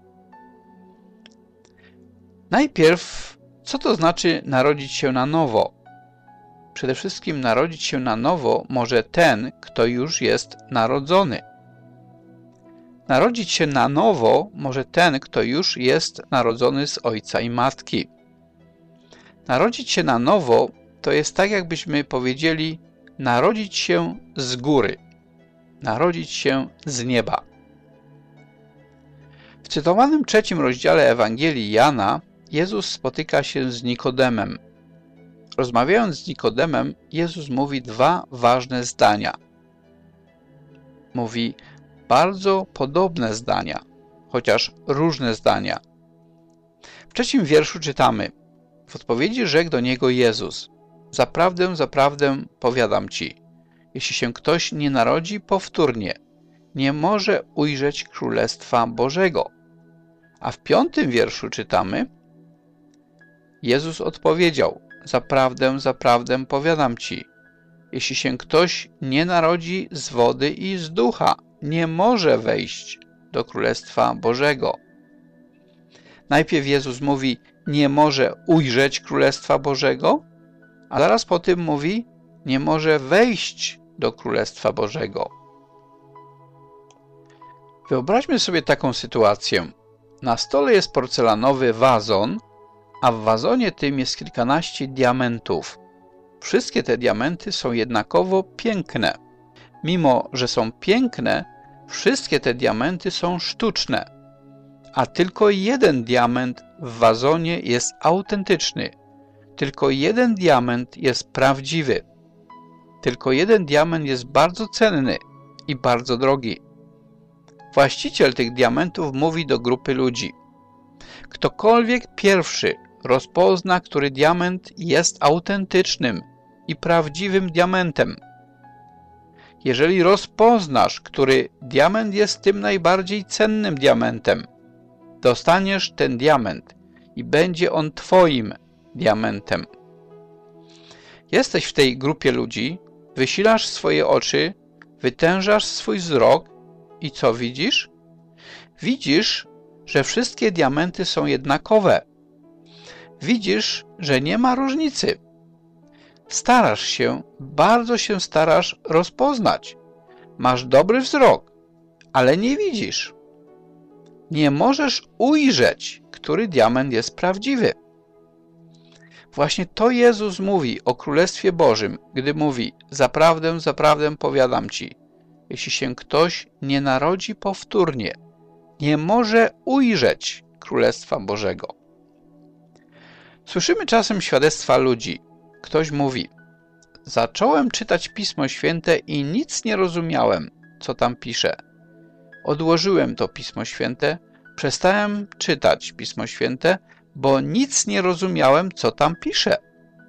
Najpierw, co to znaczy narodzić się na nowo? Przede wszystkim narodzić się na nowo może ten, kto już jest narodzony. Narodzić się na nowo może ten, kto już jest narodzony z ojca i matki. Narodzić się na nowo to jest tak, jakbyśmy powiedzieli narodzić się z góry, narodzić się z nieba. W cytowanym 3 rozdziale Ewangelii Jana Jezus spotyka się z Nikodemem. Rozmawiając z Nikodemem, Jezus mówi dwa ważne zdania. Mówi bardzo podobne zdania, chociaż różne zdania. W 3 wierszu czytamy: W odpowiedzi rzekł do niego Jezus: Zaprawdę, zaprawdę powiadam ci, jeśli się ktoś nie narodzi powtórnie, nie może ujrzeć Królestwa Bożego. A w 5 wierszu czytamy: Jezus odpowiedział: Zaprawdę, zaprawdę powiadam ci, jeśli się ktoś nie narodzi z wody i z ducha, nie może wejść do Królestwa Bożego. Najpierw Jezus mówi: nie może ujrzeć Królestwa Bożego, a zaraz po tym mówi, nie może wejść do Królestwa Bożego. Wyobraźmy sobie taką sytuację. Na stole jest porcelanowy wazon, a w wazonie tym jest kilkanaście diamentów. Wszystkie te diamenty są jednakowo piękne. Mimo że są piękne, wszystkie te diamenty są sztuczne, a tylko jeden diament w wazonie jest autentyczny. Tylko jeden diament jest prawdziwy. Tylko jeden diament jest bardzo cenny i bardzo drogi. Właściciel tych diamentów mówi do grupy ludzi: ktokolwiek pierwszy rozpozna, który diament jest autentycznym i prawdziwym diamentem. Jeżeli rozpoznasz, który diament jest tym najbardziej cennym diamentem, dostaniesz ten diament i będzie on twoim diamentem. Jesteś w tej grupie ludzi, wysilasz swoje oczy, wytężasz swój wzrok i co widzisz? Widzisz, że wszystkie diamenty są jednakowe. Widzisz, że nie ma różnicy. Starasz się, bardzo się starasz rozpoznać. Masz dobry wzrok, ale nie widzisz. Nie możesz ujrzeć, który diament jest prawdziwy. Właśnie to Jezus mówi o Królestwie Bożym, gdy mówi: zaprawdę, zaprawdę powiadam ci, jeśli się ktoś nie narodzi powtórnie, nie może ujrzeć Królestwa Bożego. Słyszymy czasem świadectwa ludzi. Ktoś mówi: zacząłem czytać Pismo Święte i nic nie rozumiałem, co tam pisze. Odłożyłem to Pismo Święte, przestałem czytać Pismo Święte, bo nic nie rozumiałem, co tam pisze.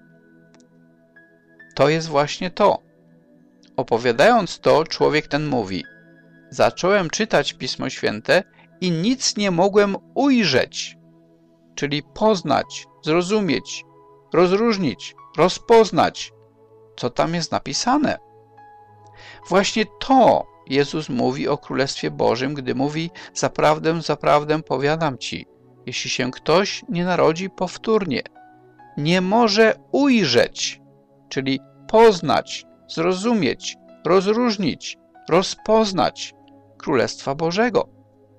To jest właśnie to. Opowiadając to, człowiek ten mówi: zacząłem czytać Pismo Święte i nic nie mogłem ujrzeć, czyli poznać, zrozumieć, rozróżnić, rozpoznać, co tam jest napisane. Właśnie to Jezus mówi o Królestwie Bożym, gdy mówi: zaprawdę, zaprawdę powiadam ci, jeśli się ktoś nie narodzi powtórnie, nie może ujrzeć, czyli poznać, zrozumieć, rozróżnić, rozpoznać Królestwa Bożego.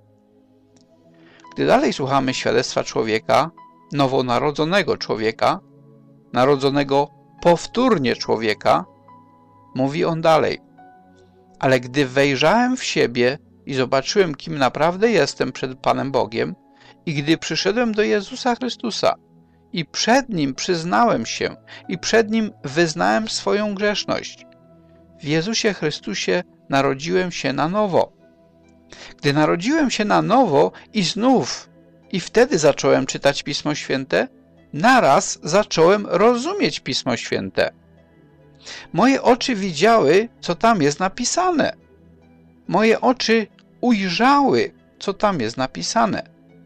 Gdy dalej słuchamy świadectwa człowieka, nowonarodzonego człowieka, narodzonego powtórnie człowieka, mówi on dalej: ale gdy wejrzałem w siebie i zobaczyłem, kim naprawdę jestem przed Panem Bogiem, i gdy przyszedłem do Jezusa Chrystusa i przed Nim przyznałem się i przed Nim wyznałem swoją grzeszność, w Jezusie Chrystusie narodziłem się na nowo. Gdy narodziłem się na nowo i znów, i wtedy zacząłem czytać Pismo Święte, naraz zacząłem rozumieć Pismo Święte. Moje oczy widziały, co tam jest napisane. Moje oczy ujrzały, co tam jest napisane.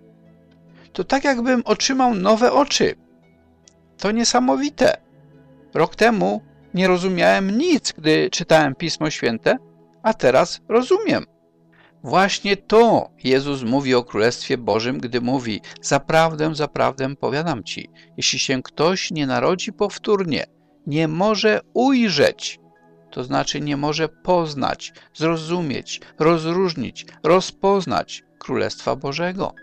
To tak, jakbym otrzymał nowe oczy. To niesamowite. Rok temu nie rozumiałem nic, gdy czytałem Pismo Święte, a teraz rozumiem. Właśnie to Jezus mówi o Królestwie Bożym, gdy mówi: zaprawdę, zaprawdę powiadam ci, jeśli się ktoś nie narodzi powtórnie, nie może ujrzeć, to znaczy nie może poznać, zrozumieć, rozróżnić, rozpoznać Królestwa Bożego.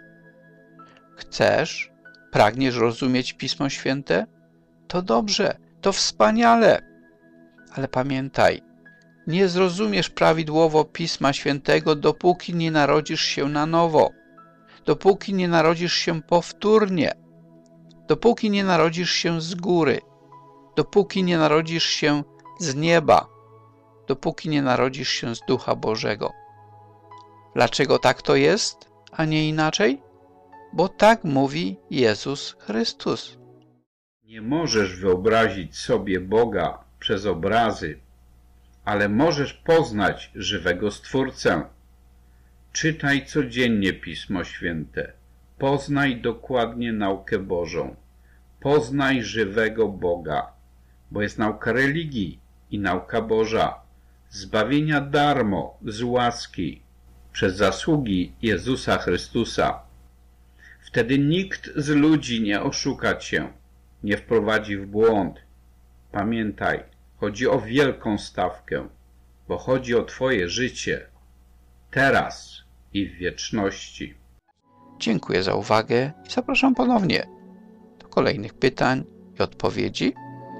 Chcesz, pragniesz rozumieć Pismo Święte? To dobrze, to wspaniale. Ale pamiętaj, nie zrozumiesz prawidłowo Pisma Świętego, dopóki nie narodzisz się na nowo, dopóki nie narodzisz się powtórnie, dopóki nie narodzisz się z góry, dopóki nie narodzisz się z nieba, dopóki nie narodzisz się z Ducha Bożego. Dlaczego tak to jest, a nie inaczej? Bo tak mówi Jezus Chrystus. Nie możesz wyobrazić sobie Boga przez obrazy, ale możesz poznać żywego Stwórcę. Czytaj codziennie Pismo Święte. Poznaj dokładnie naukę Bożą. Poznaj żywego Boga, bo jest nauka religii i nauka Boża, zbawienia darmo, z łaski, przez zasługi Jezusa Chrystusa. Wtedy nikt z ludzi nie oszuka cię, nie wprowadzi w błąd. Pamiętaj, chodzi o wielką stawkę, bo chodzi o twoje życie, teraz i w wieczności. Dziękuję za uwagę i zapraszam ponownie do kolejnych pytań i odpowiedzi.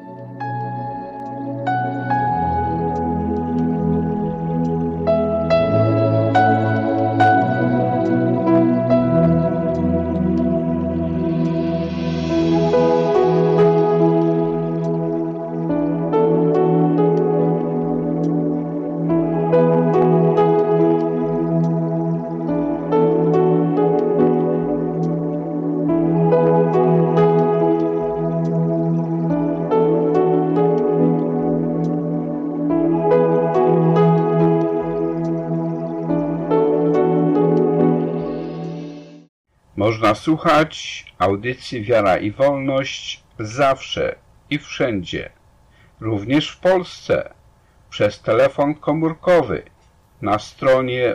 Można słuchać audycji Wiara i Wolność zawsze i wszędzie, również w Polsce, przez telefon komórkowy na stronie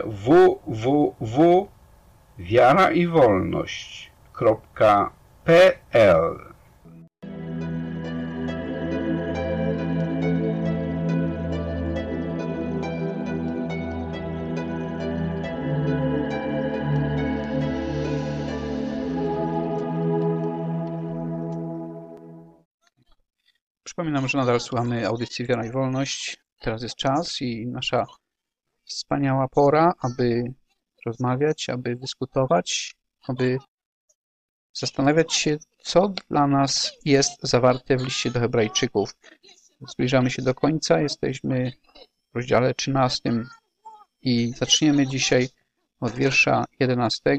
www.wiaraiwolność.pl. Przypominam, że nadal słuchamy audycji Wiara i Wolność. Teraz jest czas i nasza wspaniała pora, aby rozmawiać, aby dyskutować, aby zastanawiać się, co dla nas jest zawarte w liście do Hebrajczyków. Zbliżamy się do końca, jesteśmy w rozdziale 13 i zaczniemy dzisiaj od wiersza 11.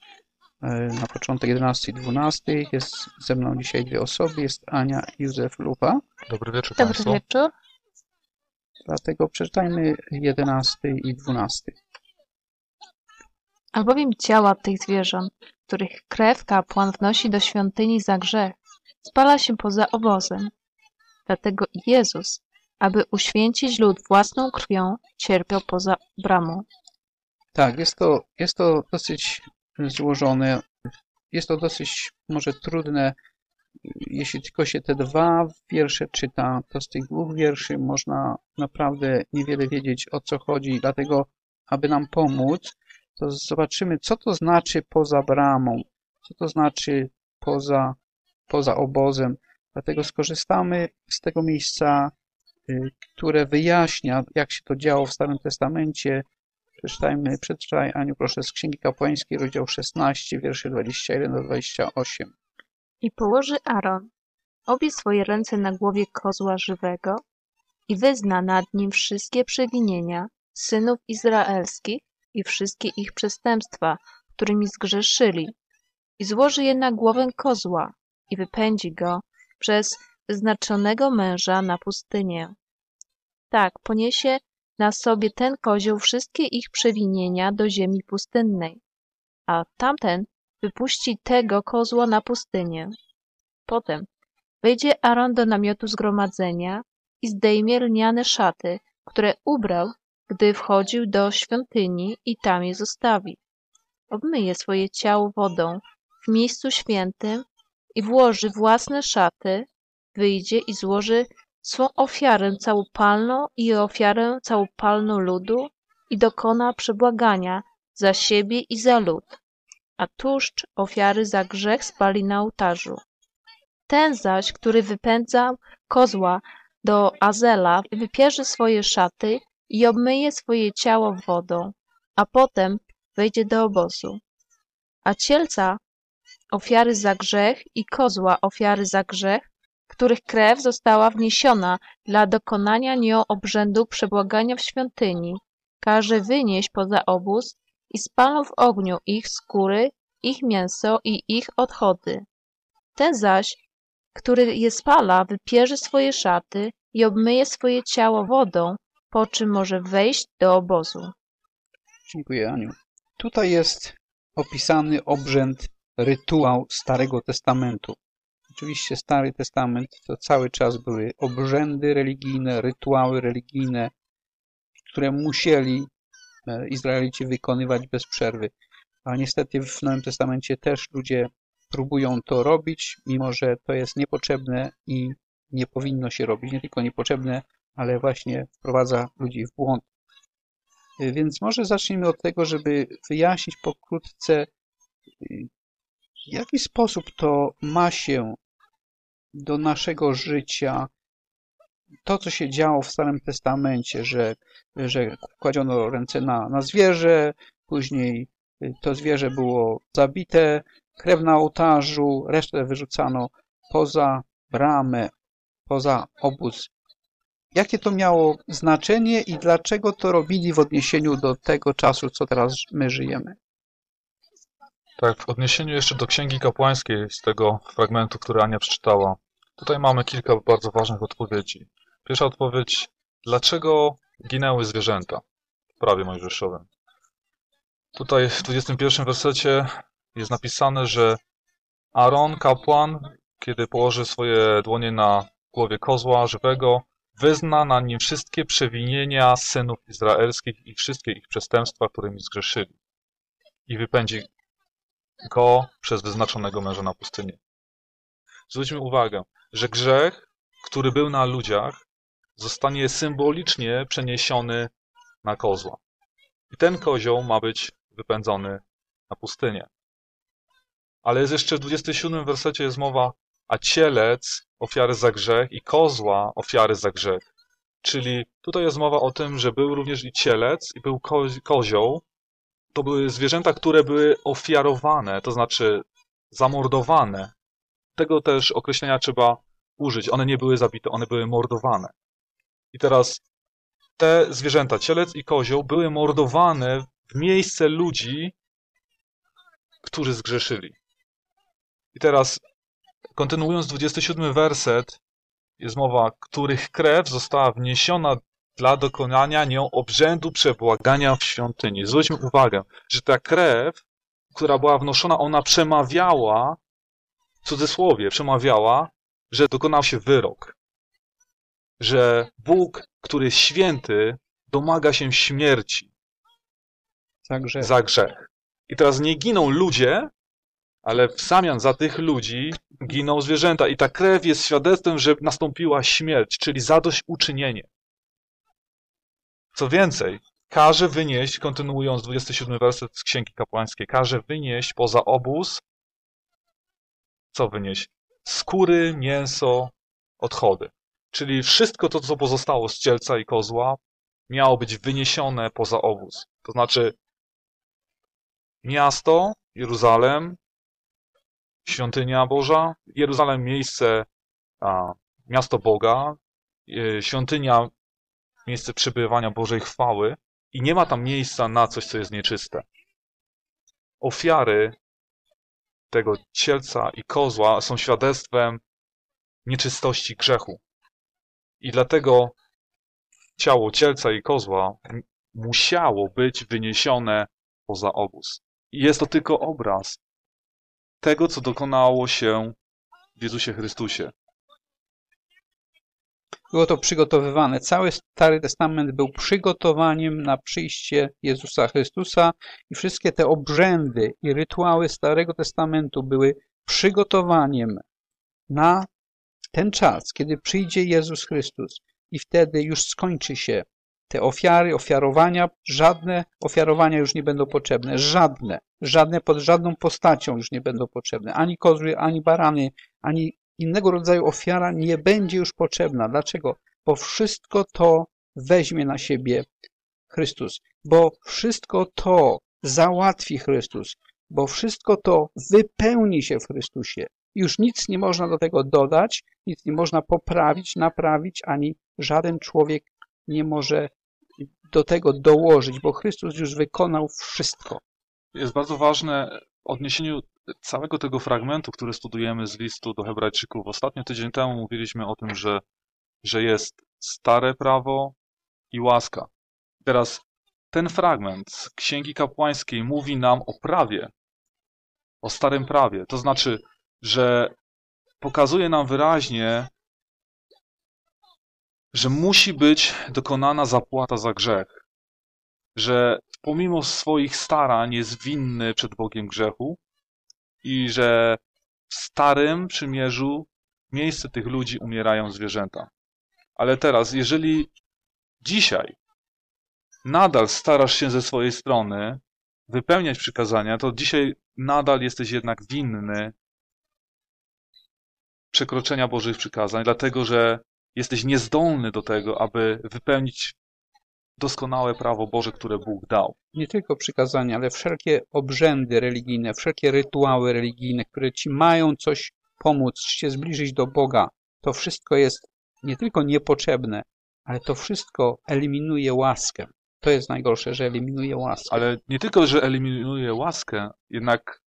Na początek 11 i 12 jest ze mną dzisiaj dwie osoby, jest Ania i Józef Lupa. Dobry wieczór Państwu. Dobry wieczór. Dlatego przeczytajmy 11 i 12. Albowiem ciała tych zwierząt, których krew kapłan wnosi do świątyni za grzech, spala się poza obozem. Dlatego i Jezus, aby uświęcić lud własną krwią, cierpiał poza bramą. Tak, jest to dosyć złożone, jest to dosyć może trudne, jeśli tylko się te dwa wiersze czyta, to z tych dwóch wierszy można naprawdę niewiele wiedzieć, o co chodzi, dlatego aby nam pomóc, to zobaczymy, co to znaczy poza bramą, co to znaczy poza obozem. Dlatego skorzystamy z tego miejsca, które wyjaśnia, jak się to działo w Starym Testamencie. Przeczytaj, Aniu, proszę, z Księgi Kapłańskiej, rozdział 16, wiersze 21 do 28. I położy Aaron obie swoje ręce na głowie kozła żywego i wyzna nad nim wszystkie przewinienia synów izraelskich i wszystkie ich przestępstwa, którymi zgrzeszyli, i złoży je na głowę kozła i wypędzi go przez wyznaczonego męża na pustynię. Tak poniesie na sobie ten kozioł wszystkie ich przewinienia do ziemi pustynnej, a tamten wypuści tego kozła na pustynię. Potem wejdzie Aaron do namiotu zgromadzenia i zdejmie lniane szaty, które ubrał, gdy wchodził do świątyni, i tam je zostawi. Obmyje swoje ciało wodą w miejscu świętym i włoży własne szaty, wyjdzie i złoży swą ofiarę całopalną i ofiarę całopalną ludu i dokona przebłagania za siebie i za lud, a tłuszcz ofiary za grzech spali na ołtarzu. Ten zaś, który wypędzał kozła do Azela, wypierze swoje szaty i obmyje swoje ciało wodą, a potem wejdzie do obozu. A cielca ofiary za grzech i kozła ofiary za grzech, których krew została wniesiona dla dokonania nią obrzędu przebłagania w świątyni, każe wynieść poza obóz i spalą w ogniu ich skóry, ich mięso i ich odchody. Ten zaś, który je spala, wypierze swoje szaty i obmyje swoje ciało wodą, po czym może wejść do obozu. Dziękuję, Aniu. Tutaj jest opisany obrzęd, rytuał Starego Testamentu. Oczywiście Stary Testament to cały czas były obrzędy religijne, rytuały religijne, które musieli Izraelici wykonywać bez przerwy. A niestety w Nowym Testamencie też ludzie próbują to robić, mimo że to jest niepotrzebne i nie powinno się robić. Nie tylko niepotrzebne, ale właśnie wprowadza ludzi w błąd. Więc może zacznijmy od tego, żeby wyjaśnić pokrótce, w jaki sposób to ma się do naszego życia, to, co się działo w Starym Testamencie, że kładziono ręce na zwierzę, później to zwierzę było zabite, krew na ołtarzu, resztę wyrzucano poza bramę, poza obóz. Jakie to miało znaczenie i dlaczego to robili w odniesieniu do tego czasu, co teraz my żyjemy? Tak, w odniesieniu jeszcze do Księgi Kapłańskiej, z tego fragmentu, który Ania przeczytała, tutaj mamy kilka bardzo ważnych odpowiedzi. Pierwsza odpowiedź, dlaczego ginęły zwierzęta w prawie mojżeszowym? Tutaj w 21 wersecie jest napisane, że Aaron, kapłan, kiedy położy swoje dłonie na głowie kozła żywego, wyzna na nim wszystkie przewinienia synów izraelskich i wszystkie ich przestępstwa, którymi zgrzeszyli, i wypędzi go przez wyznaczonego męża na pustynię. Zwróćmy uwagę, że grzech, który był na ludziach, zostanie symbolicznie przeniesiony na kozła. I ten kozioł ma być wypędzony na pustynię. Ale jest jeszcze w 27 wersecie jest mowa, a cielec ofiary za grzech i kozła ofiary za grzech. Czyli tutaj jest mowa o tym, że był również i cielec i był kozioł. To były zwierzęta, które były ofiarowane, to znaczy zamordowane. Tego też określenia trzeba użyć. One nie były zabite, one były mordowane. I teraz te zwierzęta, cielec i kozioł, były mordowane w miejsce ludzi, którzy zgrzeszyli. I teraz, kontynuując 27 werset, jest mowa, których krew została wniesiona dla dokonania nią obrzędu przebłagania w świątyni. Zwróćmy uwagę, że ta krew, która była wnoszona, ona przemawiała, w cudzysłowie, przemawiała, że dokonał się wyrok. Że Bóg, który jest święty, domaga się śmierci za grzech. I teraz nie giną ludzie, ale w zamian za tych ludzi giną zwierzęta. I ta krew jest świadectwem, że nastąpiła śmierć, czyli zadośćuczynienie. Co więcej, każe wynieść, kontynuując 27 werset z Księgi Kapłańskiej, każe wynieść poza obóz, co wynieść? Skóry, mięso, odchody. Czyli wszystko to, co pozostało z cielca i kozła, miało być wyniesione poza obóz. To znaczy miasto, Jeruzalem, świątynia Boża, Jeruzalem miejsce, miasto Boga, świątynia miejsce przebywania Bożej chwały i nie ma tam miejsca na coś, co jest nieczyste. Ofiary tego cielca i kozła są świadectwem nieczystości grzechu. I dlatego ciało cielca i kozła musiało być wyniesione poza obóz. I jest to tylko obraz tego, co dokonało się w Jezusie Chrystusie. Było to przygotowywane. Cały Stary Testament był przygotowaniem na przyjście Jezusa Chrystusa i wszystkie te obrzędy i rytuały Starego Testamentu były przygotowaniem na ten czas, kiedy przyjdzie Jezus Chrystus i wtedy już skończy się te ofiary, ofiarowania. Żadne ofiarowania już nie będą potrzebne. Żadne pod żadną postacią już nie będą potrzebne. Ani kozły, ani barany, ani innego rodzaju ofiara nie będzie już potrzebna. Dlaczego? Bo wszystko to weźmie na siebie Chrystus. Bo wszystko to załatwi Chrystus. Bo wszystko to wypełni się w Chrystusie. Już nic nie można do tego dodać, nic nie można poprawić, naprawić, ani żaden człowiek nie może do tego dołożyć, bo Chrystus już wykonał wszystko. Jest bardzo ważne w odniesieniu całego tego fragmentu, który studujemy z listu do Hebrajczyków. Ostatnio tydzień temu mówiliśmy o tym, że jest stare prawo i łaska. Teraz ten fragment z Księgi Kapłańskiej mówi nam o prawie, o starym prawie. To znaczy, że pokazuje nam wyraźnie, że musi być dokonana zapłata za grzech. Że w pomimo swoich starań jest winny przed Bogiem grzechu i że w Starym Przymierzu w miejsce tych ludzi umierają zwierzęta. Ale teraz, jeżeli dzisiaj nadal starasz się ze swojej strony wypełniać przykazania, to dzisiaj nadal jesteś jednak winny przekroczenia Bożych przykazań, dlatego że jesteś niezdolny do tego, aby wypełnić doskonałe prawo Boże, które Bóg dał. Nie tylko przykazania, ale wszelkie obrzędy religijne, wszelkie rytuały religijne, które ci mają coś pomóc, cię zbliżyć do Boga, to wszystko jest nie tylko niepotrzebne, ale to wszystko eliminuje łaskę. To jest najgorsze, że eliminuje łaskę. Ale nie tylko, że eliminuje łaskę, jednak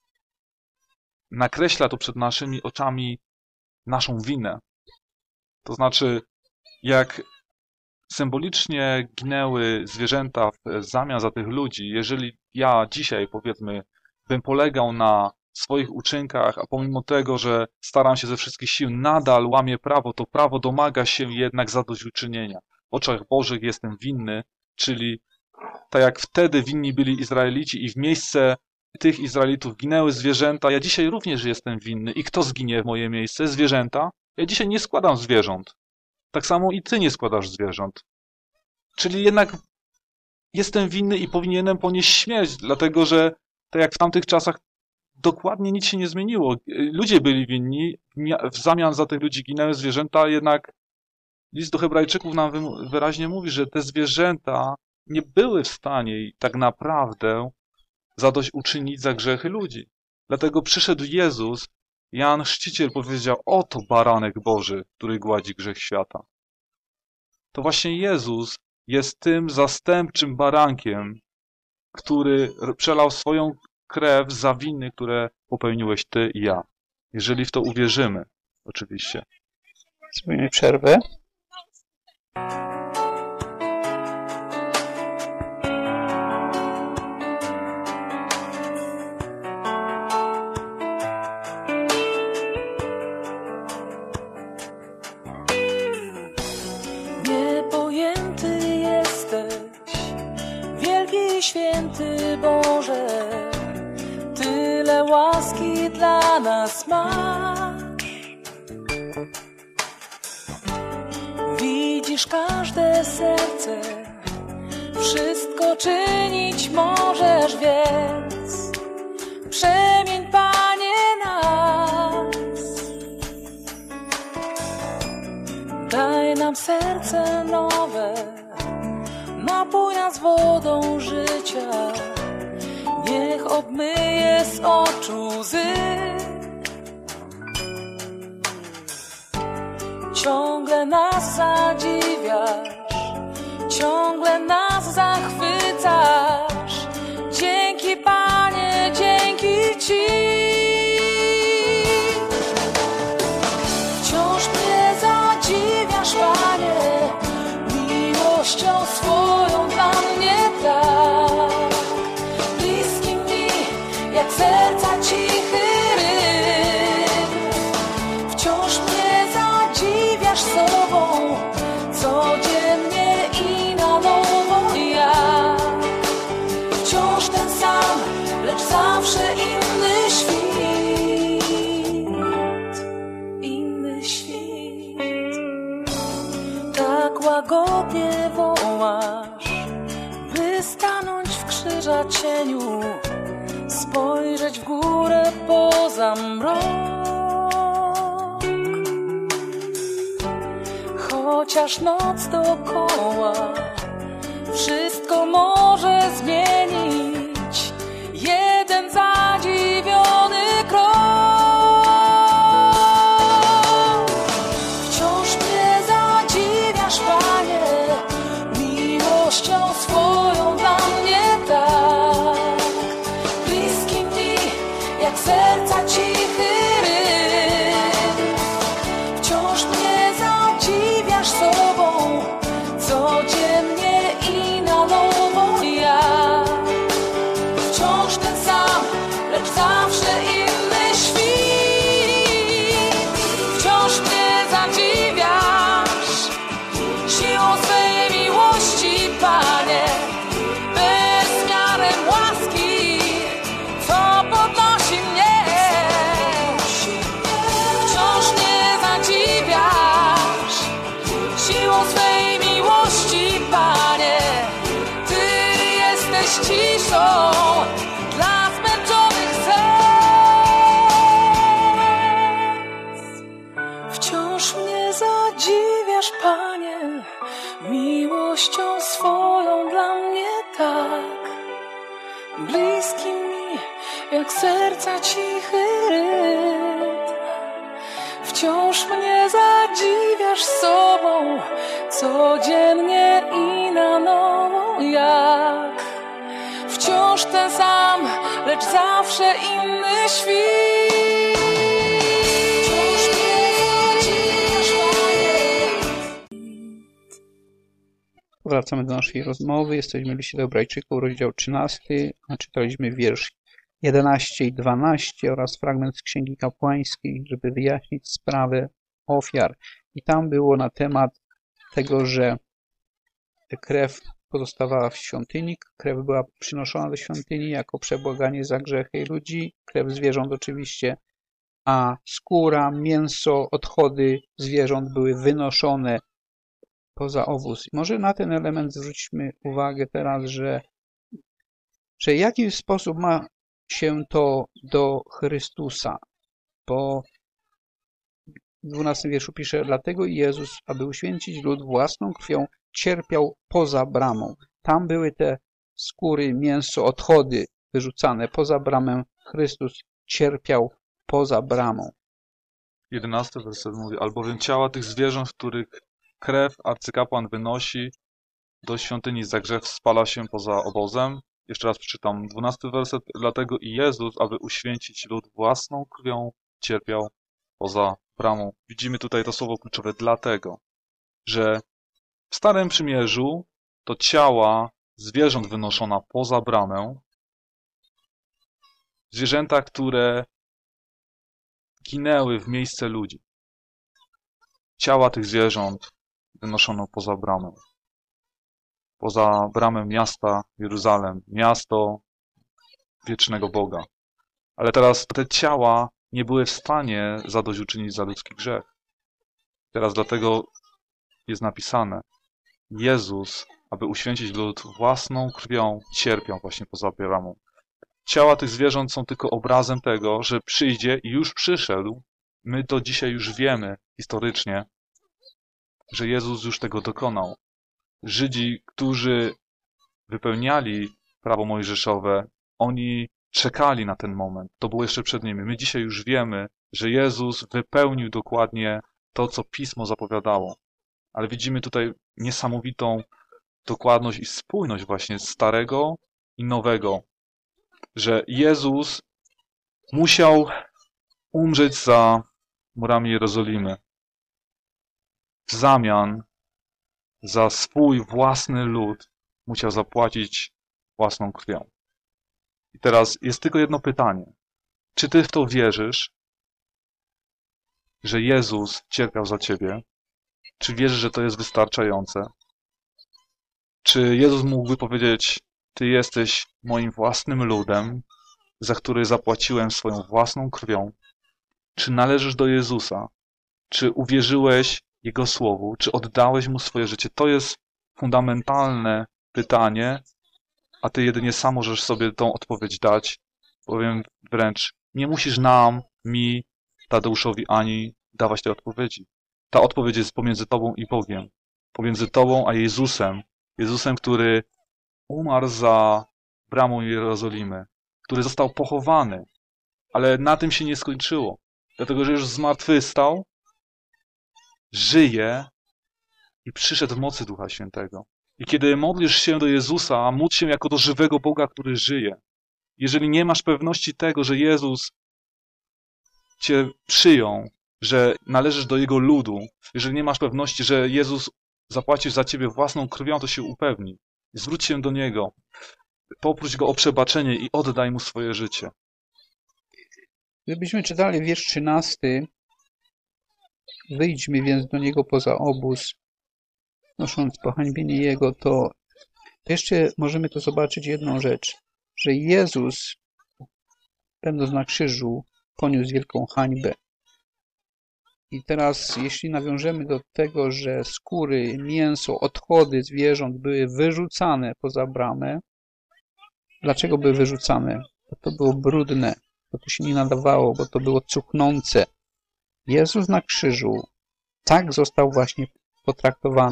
nakreśla to przed naszymi oczami naszą winę. To znaczy, jak symbolicznie ginęły zwierzęta w zamian za tych ludzi, jeżeli ja dzisiaj, powiedzmy, bym polegał na swoich uczynkach, a pomimo tego, że staram się ze wszystkich sił, nadal łamię prawo, to prawo domaga się jednak zadośćuczynienia. W oczach Bożych jestem winny, czyli tak jak wtedy winni byli Izraelici i w miejsce tych Izraelitów ginęły zwierzęta, ja dzisiaj również jestem winny. I kto zginie w moje miejsce? Zwierzęta? Ja dzisiaj nie składam zwierząt. Tak samo i ty nie składasz zwierząt. Czyli jednak jestem winny i powinienem ponieść śmierć, dlatego że tak jak w tamtych czasach dokładnie nic się nie zmieniło. Ludzie byli winni, w zamian za tych ludzi ginęły zwierzęta, jednak list do Hebrajczyków nam wyraźnie mówi, że te zwierzęta nie były w stanie tak naprawdę zadośćuczynić za grzechy ludzi. Dlatego przyszedł Jezus, Jan Chrzciciel powiedział, oto baranek Boży, który gładzi grzech świata. To właśnie Jezus jest tym zastępczym barankiem, który przelał swoją krew za winy, które popełniłeś ty i ja. Jeżeli w to uwierzymy, oczywiście. Zrobimy przerwę. Niepojęty jesteś, wielki święty Boże, tyle łaski dla nas masz. Widzisz każde serce, wszystko czynić możesz, więc przemień, Panie, nas. Daj nam serce nowe, napój nas wodą życia, niech obmyje z oczu łzy. Ciągle nas zadziwiasz, ciągle nas zachwycasz. Dzięki, Panie, dzięki Ci. Wciąż mnie zadziwiasz, Panie, miłością swoją dla mnie tak. Bliski mi jak serca cichy rytm. Wciąż mnie zadziwiasz sobą, codziennie i na nowo ja. Wciąż ten sam, lecz zawsze inny świt. Inny świt. Tak łagodnie wołasz, by stanąć w krzyża cieniu, spojrzeć w górę poza mrok. Chociaż noc dookoła wszystko może zmienić, jeden zadziwiony krok. Wciąż mnie zadziwiasz, Panie, miłością swoją dla mnie tak. Bliski mi jak serca cichy rytm. Wciąż mnie zadziwiasz sobą, codziennie miłością swoją dla mnie tak bliski mi, jak serca cichy rytm. Wciąż mnie zadziwiasz sobą, codziennie i na nowo, jak wciąż ten sam, lecz zawsze inny świt. Wciąż mnie zadziwiasz, Panie. Wracamy do naszej rozmowy. Jesteśmy w liście do Hebrajczyków, rozdział 13. Czytaliśmy wiersz 11 i 12 oraz fragment z Księgi Kapłańskiej, żeby wyjaśnić sprawę ofiar. I tam było na temat tego, że krew pozostawała w świątyni, krew była przynoszona do świątyni jako przebłaganie za grzechy ludzi, krew zwierząt oczywiście, a skóra, mięso, odchody zwierząt były wynoszone poza obóz. Może na ten element zwróćmy uwagę teraz, że w jaki sposób ma się to do Chrystusa, bo w 12 wierszu pisze: dlatego Jezus, aby uświęcić lud własną krwią, cierpiał poza bramą. Tam były te skóry, mięso, odchody wyrzucane poza bramę. Chrystus cierpiał poza bramą. 11 werset mówi: albowiem ciała tych zwierząt, których krew arcykapłan wynosi do świątyni za grzech, spala się poza obozem. Jeszcze raz przeczytam 12 werset. Dlatego i Jezus, aby uświęcić lud własną krwią, cierpiał poza bramą. Widzimy tutaj to słowo kluczowe, dlatego, że w Starym Przymierzu to ciała zwierząt wynoszona poza bramę, zwierzęta, które ginęły w miejsce ludzi. Ciała tych zwierząt wynoszono poza bramę. Poza bramę miasta Jeruzalem, miasto wiecznego Boga. Ale teraz te ciała nie były w stanie zadośćuczynić za ludzki grzech. Teraz dlatego jest napisane: Jezus, aby uświęcić lud własną krwią, cierpiał właśnie poza bramą. Ciała tych zwierząt są tylko obrazem tego, że przyjdzie i już przyszedł. My to dzisiaj już wiemy historycznie, że Jezus już tego dokonał. Żydzi, którzy wypełniali prawo mojżeszowe, oni czekali na ten moment. To było jeszcze przed nimi. My dzisiaj już wiemy, że Jezus wypełnił dokładnie to, co Pismo zapowiadało. Ale widzimy tutaj niesamowitą dokładność i spójność właśnie Starego i Nowego, że Jezus musiał umrzeć za murami Jerozolimy w zamian za swój własny lud musiał zapłacić własną krwią. I teraz jest tylko jedno pytanie. Czy ty w to wierzysz, że Jezus cierpiał za ciebie? Czy wierzysz, że to jest wystarczające? Czy Jezus mógłby powiedzieć: ty jesteś moim własnym ludem, za który zapłaciłem swoją własną krwią? Czy należysz do Jezusa? Czy uwierzyłeś Jego słowu? Czy oddałeś Mu swoje życie? To jest fundamentalne pytanie, a ty jedynie sam możesz sobie tą odpowiedź dać. Powiem wręcz, nie musisz nam, mi, Tadeuszowi, ani dawać tej odpowiedzi. Ta odpowiedź jest pomiędzy tobą i Bogiem. Pomiędzy tobą a Jezusem. Jezusem, który umarł za bramą Jerozolimy, który został pochowany. Ale na tym się nie skończyło. Dlatego, że już zmartwychwstał, żyje i przyszedł w mocy Ducha Świętego. I kiedy modlisz się do Jezusa, módl się jako do żywego Boga, który żyje. Jeżeli nie masz pewności tego, że Jezus cię przyjął, że należysz do Jego ludu, jeżeli nie masz pewności, że Jezus zapłacił za ciebie własną krwią, to się upewnij. Zwróć się do Niego, poproś Go o przebaczenie i oddaj Mu swoje życie. Gdybyśmy czytali wiersz 13, wyjdźmy więc do Niego poza obóz, nosząc pohańbienie Jego, to jeszcze możemy tu zobaczyć jedną rzecz, że Jezus, będąc na krzyżu, poniósł wielką hańbę. I teraz, jeśli nawiążemy do tego, że skóry, mięso, odchody zwierząt były wyrzucane poza bramę, dlaczego były wyrzucane? Bo to było brudne, bo to się nie nadawało, bo to było cuchnące. Jezus na krzyżu tak został właśnie potraktowany.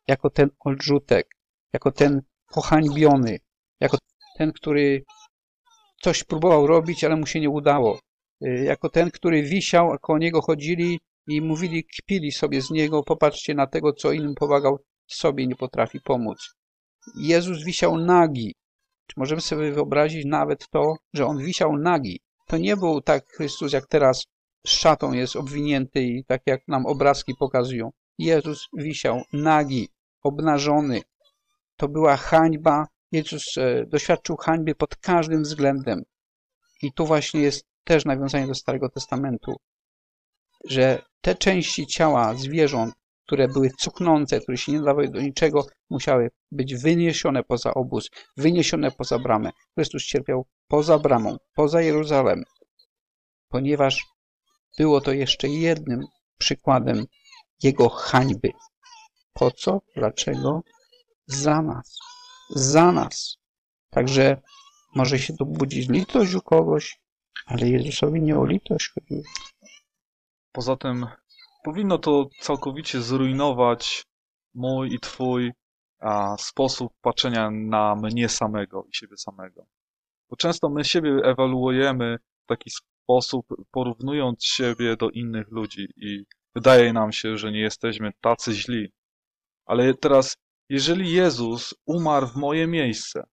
jako ten odrzutek, jako ten pohańbiony, jako ten, który coś próbował robić, ale mu się nie udało, jako ten, który wisiał, a koło niego chodzili i mówili, kpili sobie z niego, popatrzcie na tego, co innym pomagał, sobie nie potrafi pomóc. Jezus wisiał nagi. Czy możemy sobie wyobrazić nawet to, że On wisiał nagi? To nie był tak Chrystus, jak teraz z szatą jest obwinięty i tak jak nam obrazki pokazują. Jezus wisiał nagi, obnażony. To była hańba. Jezus doświadczył hańby pod każdym względem. I tu właśnie jest też nawiązanie do Starego Testamentu, że te części ciała zwierząt, które były cuchnące, które się nie nadawały do niczego, musiały być wyniesione poza obóz, wyniesione poza bramę. Chrystus cierpiał poza bramą, poza Jeruzalem, ponieważ było to jeszcze jednym przykładem Jego hańby. Po co? Dlaczego? Za nas. Za nas. Także może się tu budzić litość u kogoś, ale Jezusowi nie o litość chodziło. Poza tym powinno to całkowicie zrujnować mój i twój sposób patrzenia na mnie samego i siebie samego. Bo często my siebie ewaluujemy w taki sposób, porównując siebie do innych ludzi i wydaje nam się, że nie jesteśmy tacy źli. Ale teraz, jeżeli Jezus umarł w moje miejsce,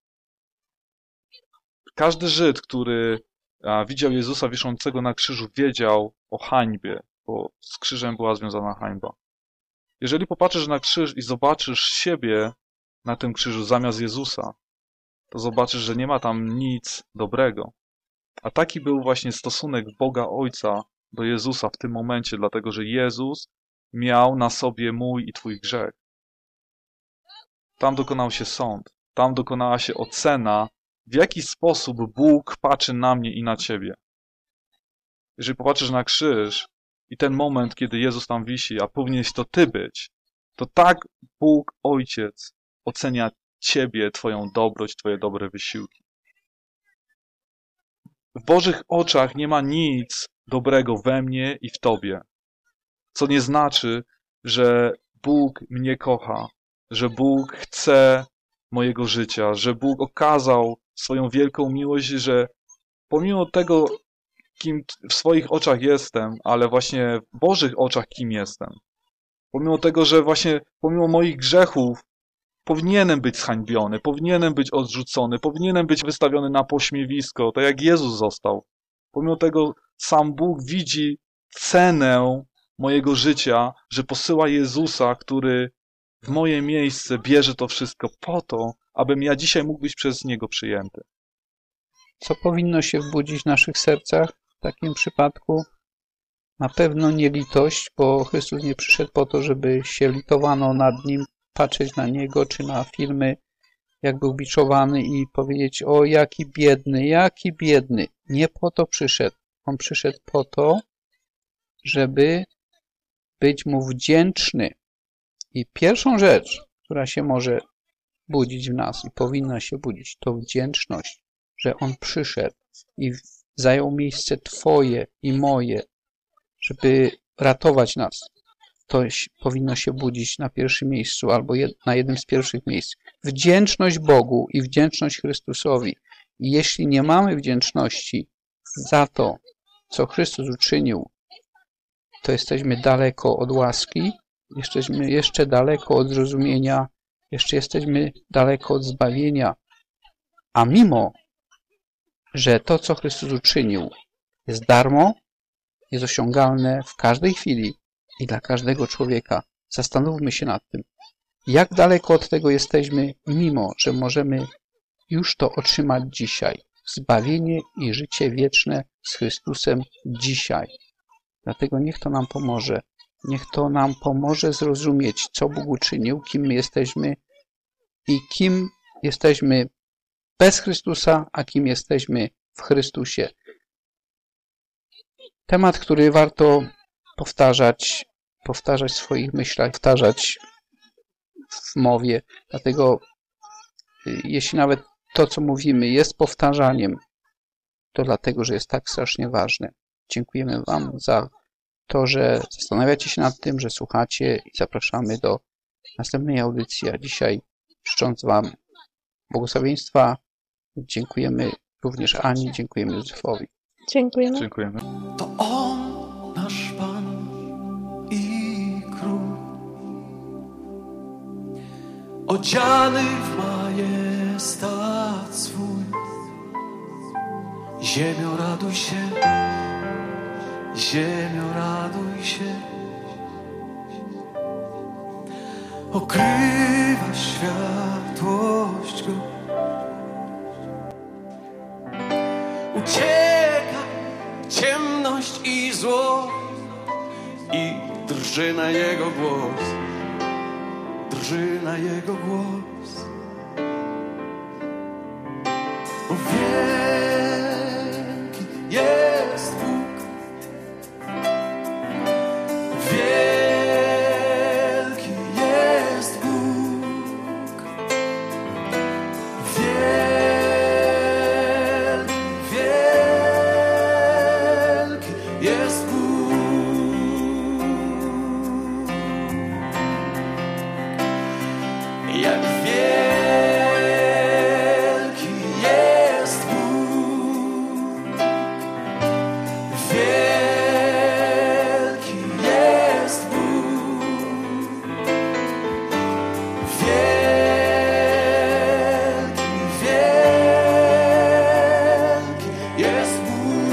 każdy Żyd, który widział Jezusa wiszącego na krzyżu, wiedział o hańbie, bo z krzyżem była związana hańba. Jeżeli popatrzysz na krzyż i zobaczysz siebie na tym krzyżu zamiast Jezusa, to zobaczysz, że nie ma tam nic dobrego. A taki był właśnie stosunek Boga Ojca do Jezusa w tym momencie, dlatego że Jezus miał na sobie mój i twój grzech. Tam dokonał się sąd, tam dokonała się ocena, w jaki sposób Bóg patrzy na mnie i na ciebie. Jeżeli popatrzysz na krzyż i ten moment, kiedy Jezus tam wisi, a powinieneś to ty być, to tak Bóg Ojciec ocenia ciebie, twoją dobroć, twoje dobre wysiłki. W Bożych oczach nie ma nic dobrego we mnie i w tobie, co nie znaczy, że Bóg mnie kocha, że Bóg chce mojego życia, że Bóg okazał swoją wielką miłość, że pomimo tego, kim w swoich oczach jestem, ale właśnie w Bożych oczach kim jestem, pomimo tego, że właśnie pomimo moich grzechów powinienem być zhańbiony, powinienem być odrzucony, powinienem być wystawiony na pośmiewisko, tak jak Jezus został. Pomimo tego sam Bóg widzi cenę mojego życia, że posyła Jezusa, który w moje miejsce bierze to wszystko po to, abym ja dzisiaj mógł być przez Niego przyjęty. Co powinno się wbudzić w naszych sercach w takim przypadku? Na pewno nie litość, bo Chrystus nie przyszedł po to, żeby się litowano nad Nim, patrzeć na Niego czy na filmy, jak był biczowany i powiedzieć: o, jaki biedny, jaki biedny. Nie po to przyszedł. On przyszedł po to, żeby być Mu wdzięczny. I pierwszą rzecz, która się może budzić w nas i powinna się budzić, to wdzięczność, że On przyszedł i zajął miejsce Twoje i moje, żeby ratować nas. To powinno się budzić na pierwszym miejscu albo na jednym z pierwszych miejsc. Wdzięczność Bogu i wdzięczność Chrystusowi. I jeśli nie mamy wdzięczności za to, co Chrystus uczynił, to jesteśmy daleko od łaski, jesteśmy jeszcze daleko od zrozumienia, jeszcze jesteśmy daleko od zbawienia. A mimo, że to, co Chrystus uczynił, jest darmo, jest osiągalne w każdej chwili i dla każdego człowieka, zastanówmy się nad tym, jak daleko od tego jesteśmy, mimo że możemy już to otrzymać dzisiaj. Zbawienie i życie wieczne z Chrystusem dzisiaj. Dlatego niech to nam pomoże. Niech to nam pomoże zrozumieć, co Bóg uczynił, kim my jesteśmy i kim jesteśmy bez Chrystusa, a kim jesteśmy w Chrystusie. Temat, który warto powtarzać w swoich myślach, powtarzać w mowie. Dlatego jeśli nawet to, co mówimy, jest powtarzaniem, to dlatego, że jest tak strasznie ważne. Dziękujemy Wam za to, że zastanawiacie się nad tym, że słuchacie i zapraszamy do następnej audycji, a dzisiaj życząc Wam błogosławieństwa, dziękujemy również Ani, dziękujemy Józefowi. Dziękujemy. Dziękujemy. To On, nasz Pan i Król, odziany w majestat swój. Ziemio, raduj się, ziemio, raduj się. Okrywa światłość go. Ucieka ciemność i zło i drży na jego głos, drży na jego głos. O wielki jest Bóg, wielki jest Bóg, wielki jest Bóg. Jak wielki jest Bóg, wielki jest Bóg, wielki, wielki jest Bóg.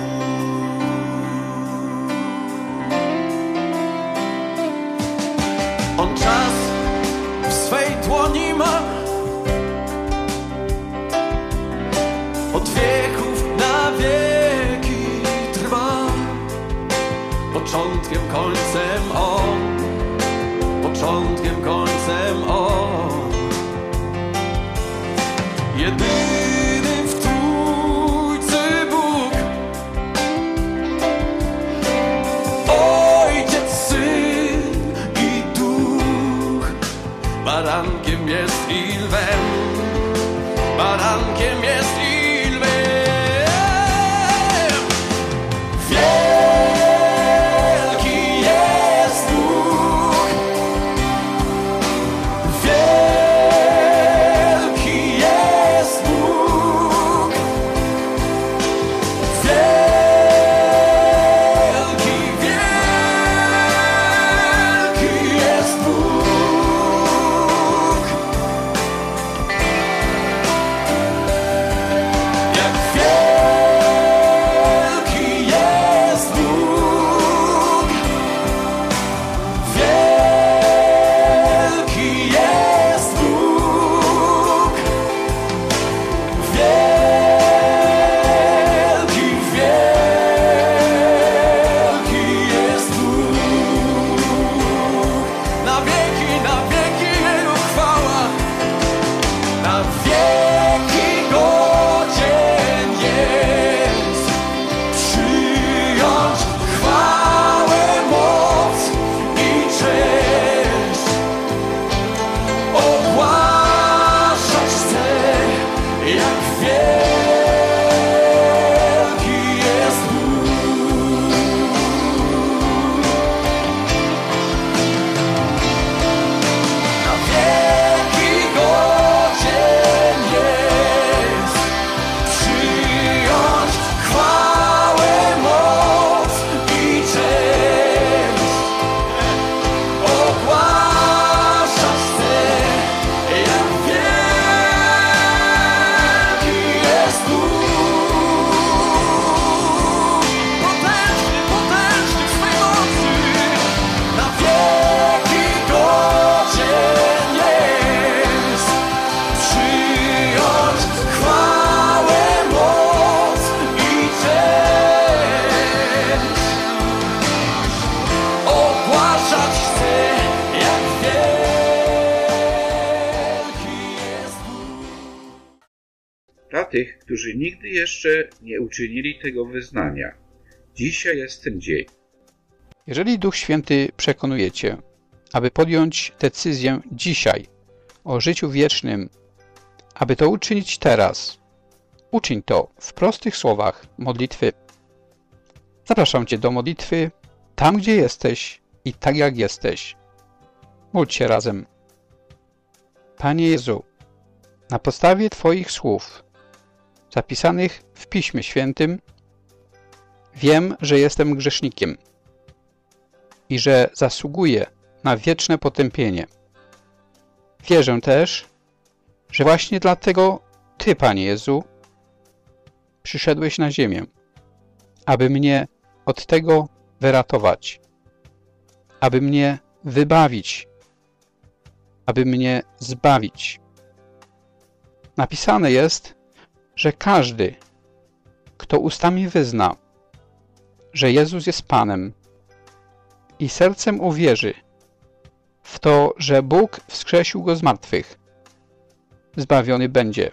On czas w swej dłoni ma, od wieków na wieki trwa. Początkiem, końcem On, początkiem, końcem On. Jedyny w Trójcy Bóg, Ojciec, Syn i Duch. Barankiem jest i lwem, barankiem jest i lwem. Wielki jest Bóg, wielki jest Bóg, wielki, wielki jest Bóg. Jak wielki jest Bóg, wielki jest Bóg, wielki, wielki jest Bóg. Na wieki Jego chwała, na wieki godzien jest przyjąć chwałę, moc i cześć. Ogłaszać chcę, jak wielki jest Bóg. Na wieki godzien jest przyjąć chwałę, moc i cześć. Ogłaszać chcę, jak wielki jest Bóg. Potężny, potężny w swej mocy, na wieki godzien jest przyjąć chwałę, moc i cześć. Ogłaszać chcę, jak wielki jest Bóg. Dla tych, którzy nigdy jeszcze nie uczynili tego wyznania, dzisiaj jest ten dzień. Jeżeli Duch Święty przekonuje Cię, aby podjąć decyzję dzisiaj o życiu wiecznym, aby to uczynić teraz, uczyń to w prostych słowach modlitwy. Zapraszam Cię do modlitwy tam, gdzie jesteś i tak jak jesteś. Módlcie razem. Panie Jezu, na podstawie Twoich słów, zapisanych w Piśmie Świętym, wiem, że jestem grzesznikiem i że zasługuję na wieczne potępienie. Wierzę też, że właśnie dlatego Ty, Panie Jezu, przyszedłeś na ziemię, aby mnie od tego wyratować, aby mnie wybawić, aby mnie zbawić. Napisane jest, że każdy, kto ustami wyzna, że Jezus jest Panem i sercem uwierzy w to, że Bóg wskrzesił Go z martwych, zbawiony będzie,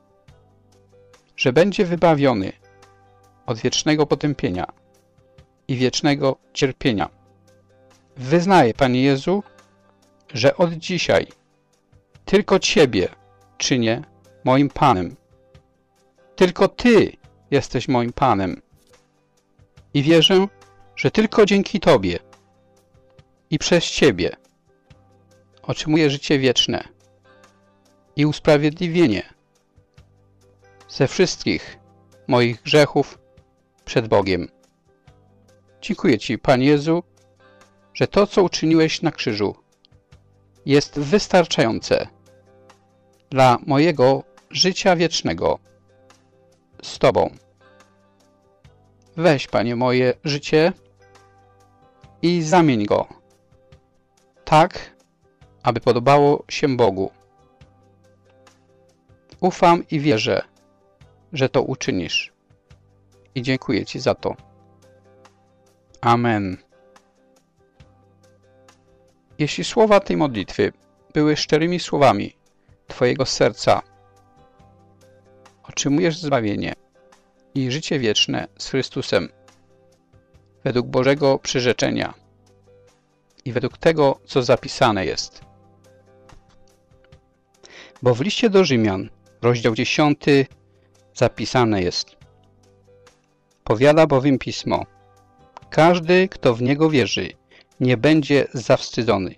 że będzie wybawiony od wiecznego potępienia i wiecznego cierpienia. Wyznaję, Panie Jezu, że od dzisiaj tylko Ciebie czynię moim Panem. Tylko Ty jesteś moim Panem. I wierzę, że tylko dzięki Tobie i przez Ciebie otrzymuję życie wieczne i usprawiedliwienie ze wszystkich moich grzechów przed Bogiem. Dziękuję Ci, Panie Jezu, że to, co uczyniłeś na krzyżu, jest wystarczające dla mojego życia wiecznego z Tobą. Weź, Panie, moje życie i zamień go tak, aby podobało się Bogu. Ufam i wierzę, że to uczynisz. I dziękuję Ci za to. Amen. Jeśli słowa tej modlitwy były szczerymi słowami Twojego serca, otrzymujesz zbawienie i życie wieczne z Chrystusem według Bożego przyrzeczenia i według tego, co zapisane jest. Bo w liście do Rzymian, rozdział 10, zapisane jest: powiada bowiem Pismo: każdy, kto w Niego wierzy, nie będzie zawstydzony.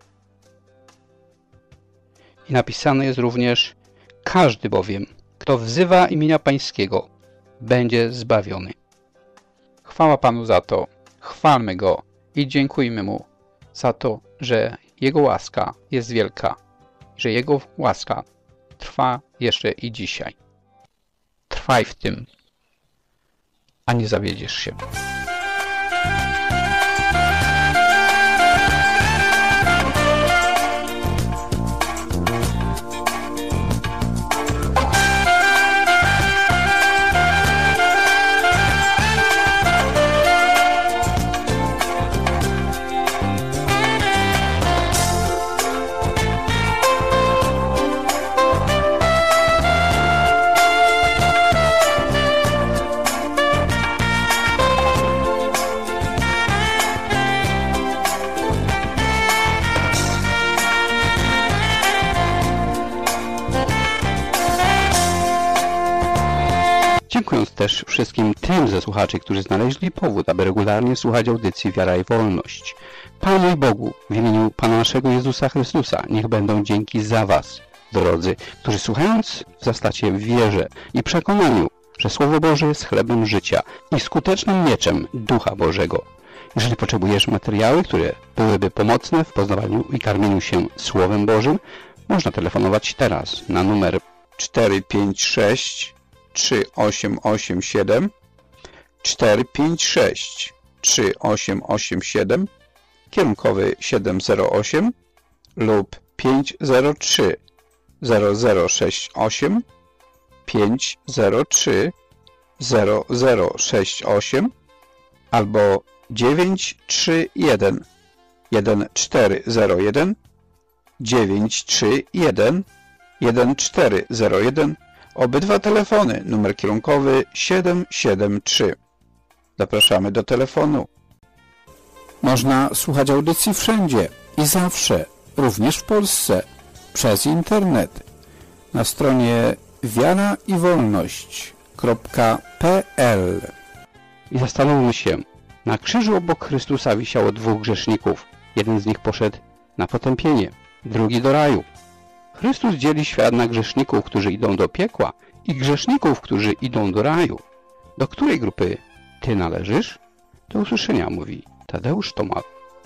I napisane jest również: każdy bowiem, kto wzywa imienia Pańskiego, będzie zbawiony. Chwała Panu za to, chwalmy Go i dziękujmy Mu za to, że Jego łaska jest wielka, że Jego łaska trwa jeszcze i dzisiaj. Trwaj w tym, a nie zawiedziesz się. Dziękując też wszystkim tym ze słuchaczy, którzy znaleźli powód, aby regularnie słuchać audycji Wiara i Wolność. Panu i Bogu, w imieniu Pana naszego Jezusa Chrystusa, niech będą dzięki za Was, drodzy, którzy słuchając zastacie w wierze i przekonaniu, że Słowo Boże jest chlebem życia i skutecznym mieczem Ducha Bożego. Jeżeli potrzebujesz materiały, które byłyby pomocne w poznawaniu i karmieniu się Słowem Bożym, można telefonować teraz na numer 456 3887 456 3887, kierunkowy 708 lub 503 0068 503 0068 albo 931 1401 931 1401. Obydwa telefony, numer kierunkowy 773. Zapraszamy do telefonu. Można słuchać audycji wszędzie i zawsze, również w Polsce, przez internet. Na stronie wiaraiwolność.pl. I zastanówmy się, na krzyżu obok Chrystusa wisiało dwóch grzeszników. Jeden z nich poszedł na potępienie, drugi do raju. Chrystus dzieli świat na grzeszników, którzy idą do piekła i grzeszników, którzy idą do raju. Do której grupy ty należysz? Do usłyszenia, mówi Tadeusz Tomal.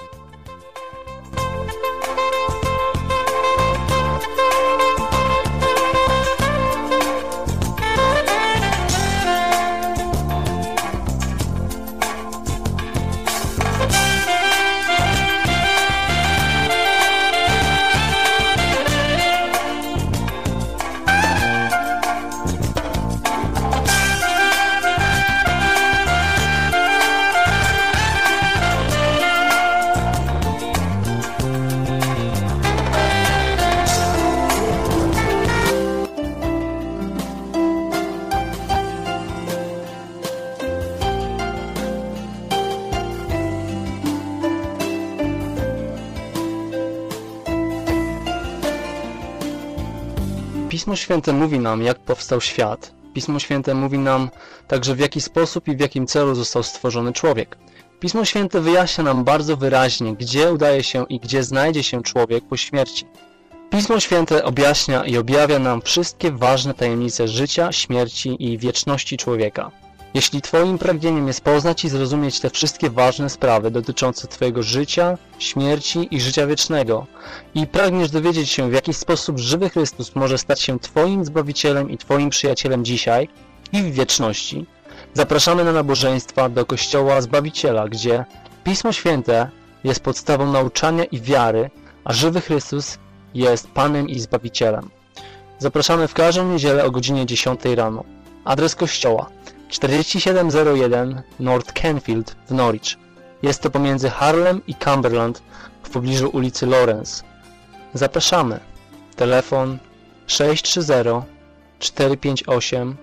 Pismo Święte mówi nam, jak powstał świat. Pismo Święte mówi nam także, w jaki sposób i w jakim celu został stworzony człowiek. Pismo Święte wyjaśnia nam bardzo wyraźnie, gdzie udaje się i gdzie znajdzie się człowiek po śmierci. Pismo Święte objaśnia i objawia nam wszystkie ważne tajemnice życia, śmierci i wieczności człowieka. Jeśli Twoim pragnieniem jest poznać i zrozumieć te wszystkie ważne sprawy dotyczące Twojego życia, śmierci i życia wiecznego i pragniesz dowiedzieć się, w jaki sposób żywy Chrystus może stać się Twoim Zbawicielem i Twoim przyjacielem dzisiaj i w wieczności, zapraszamy na nabożeństwa do Kościoła Zbawiciela, gdzie Pismo Święte jest podstawą nauczania i wiary, a żywy Chrystus jest Panem i Zbawicielem. Zapraszamy w każdą niedzielę o godzinie 10 rano. Adres kościoła: 4701 North Canfield w Norwich. Jest to pomiędzy Harlem i Cumberland w pobliżu ulicy Lawrence. Zapraszamy. Telefon 630 458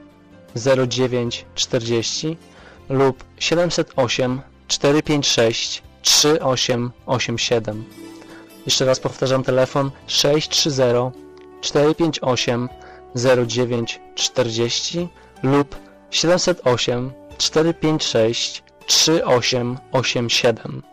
0940 lub 708 456 3887. Jeszcze raz powtarzam, telefon 630 458 0940 lub 708 456 3887.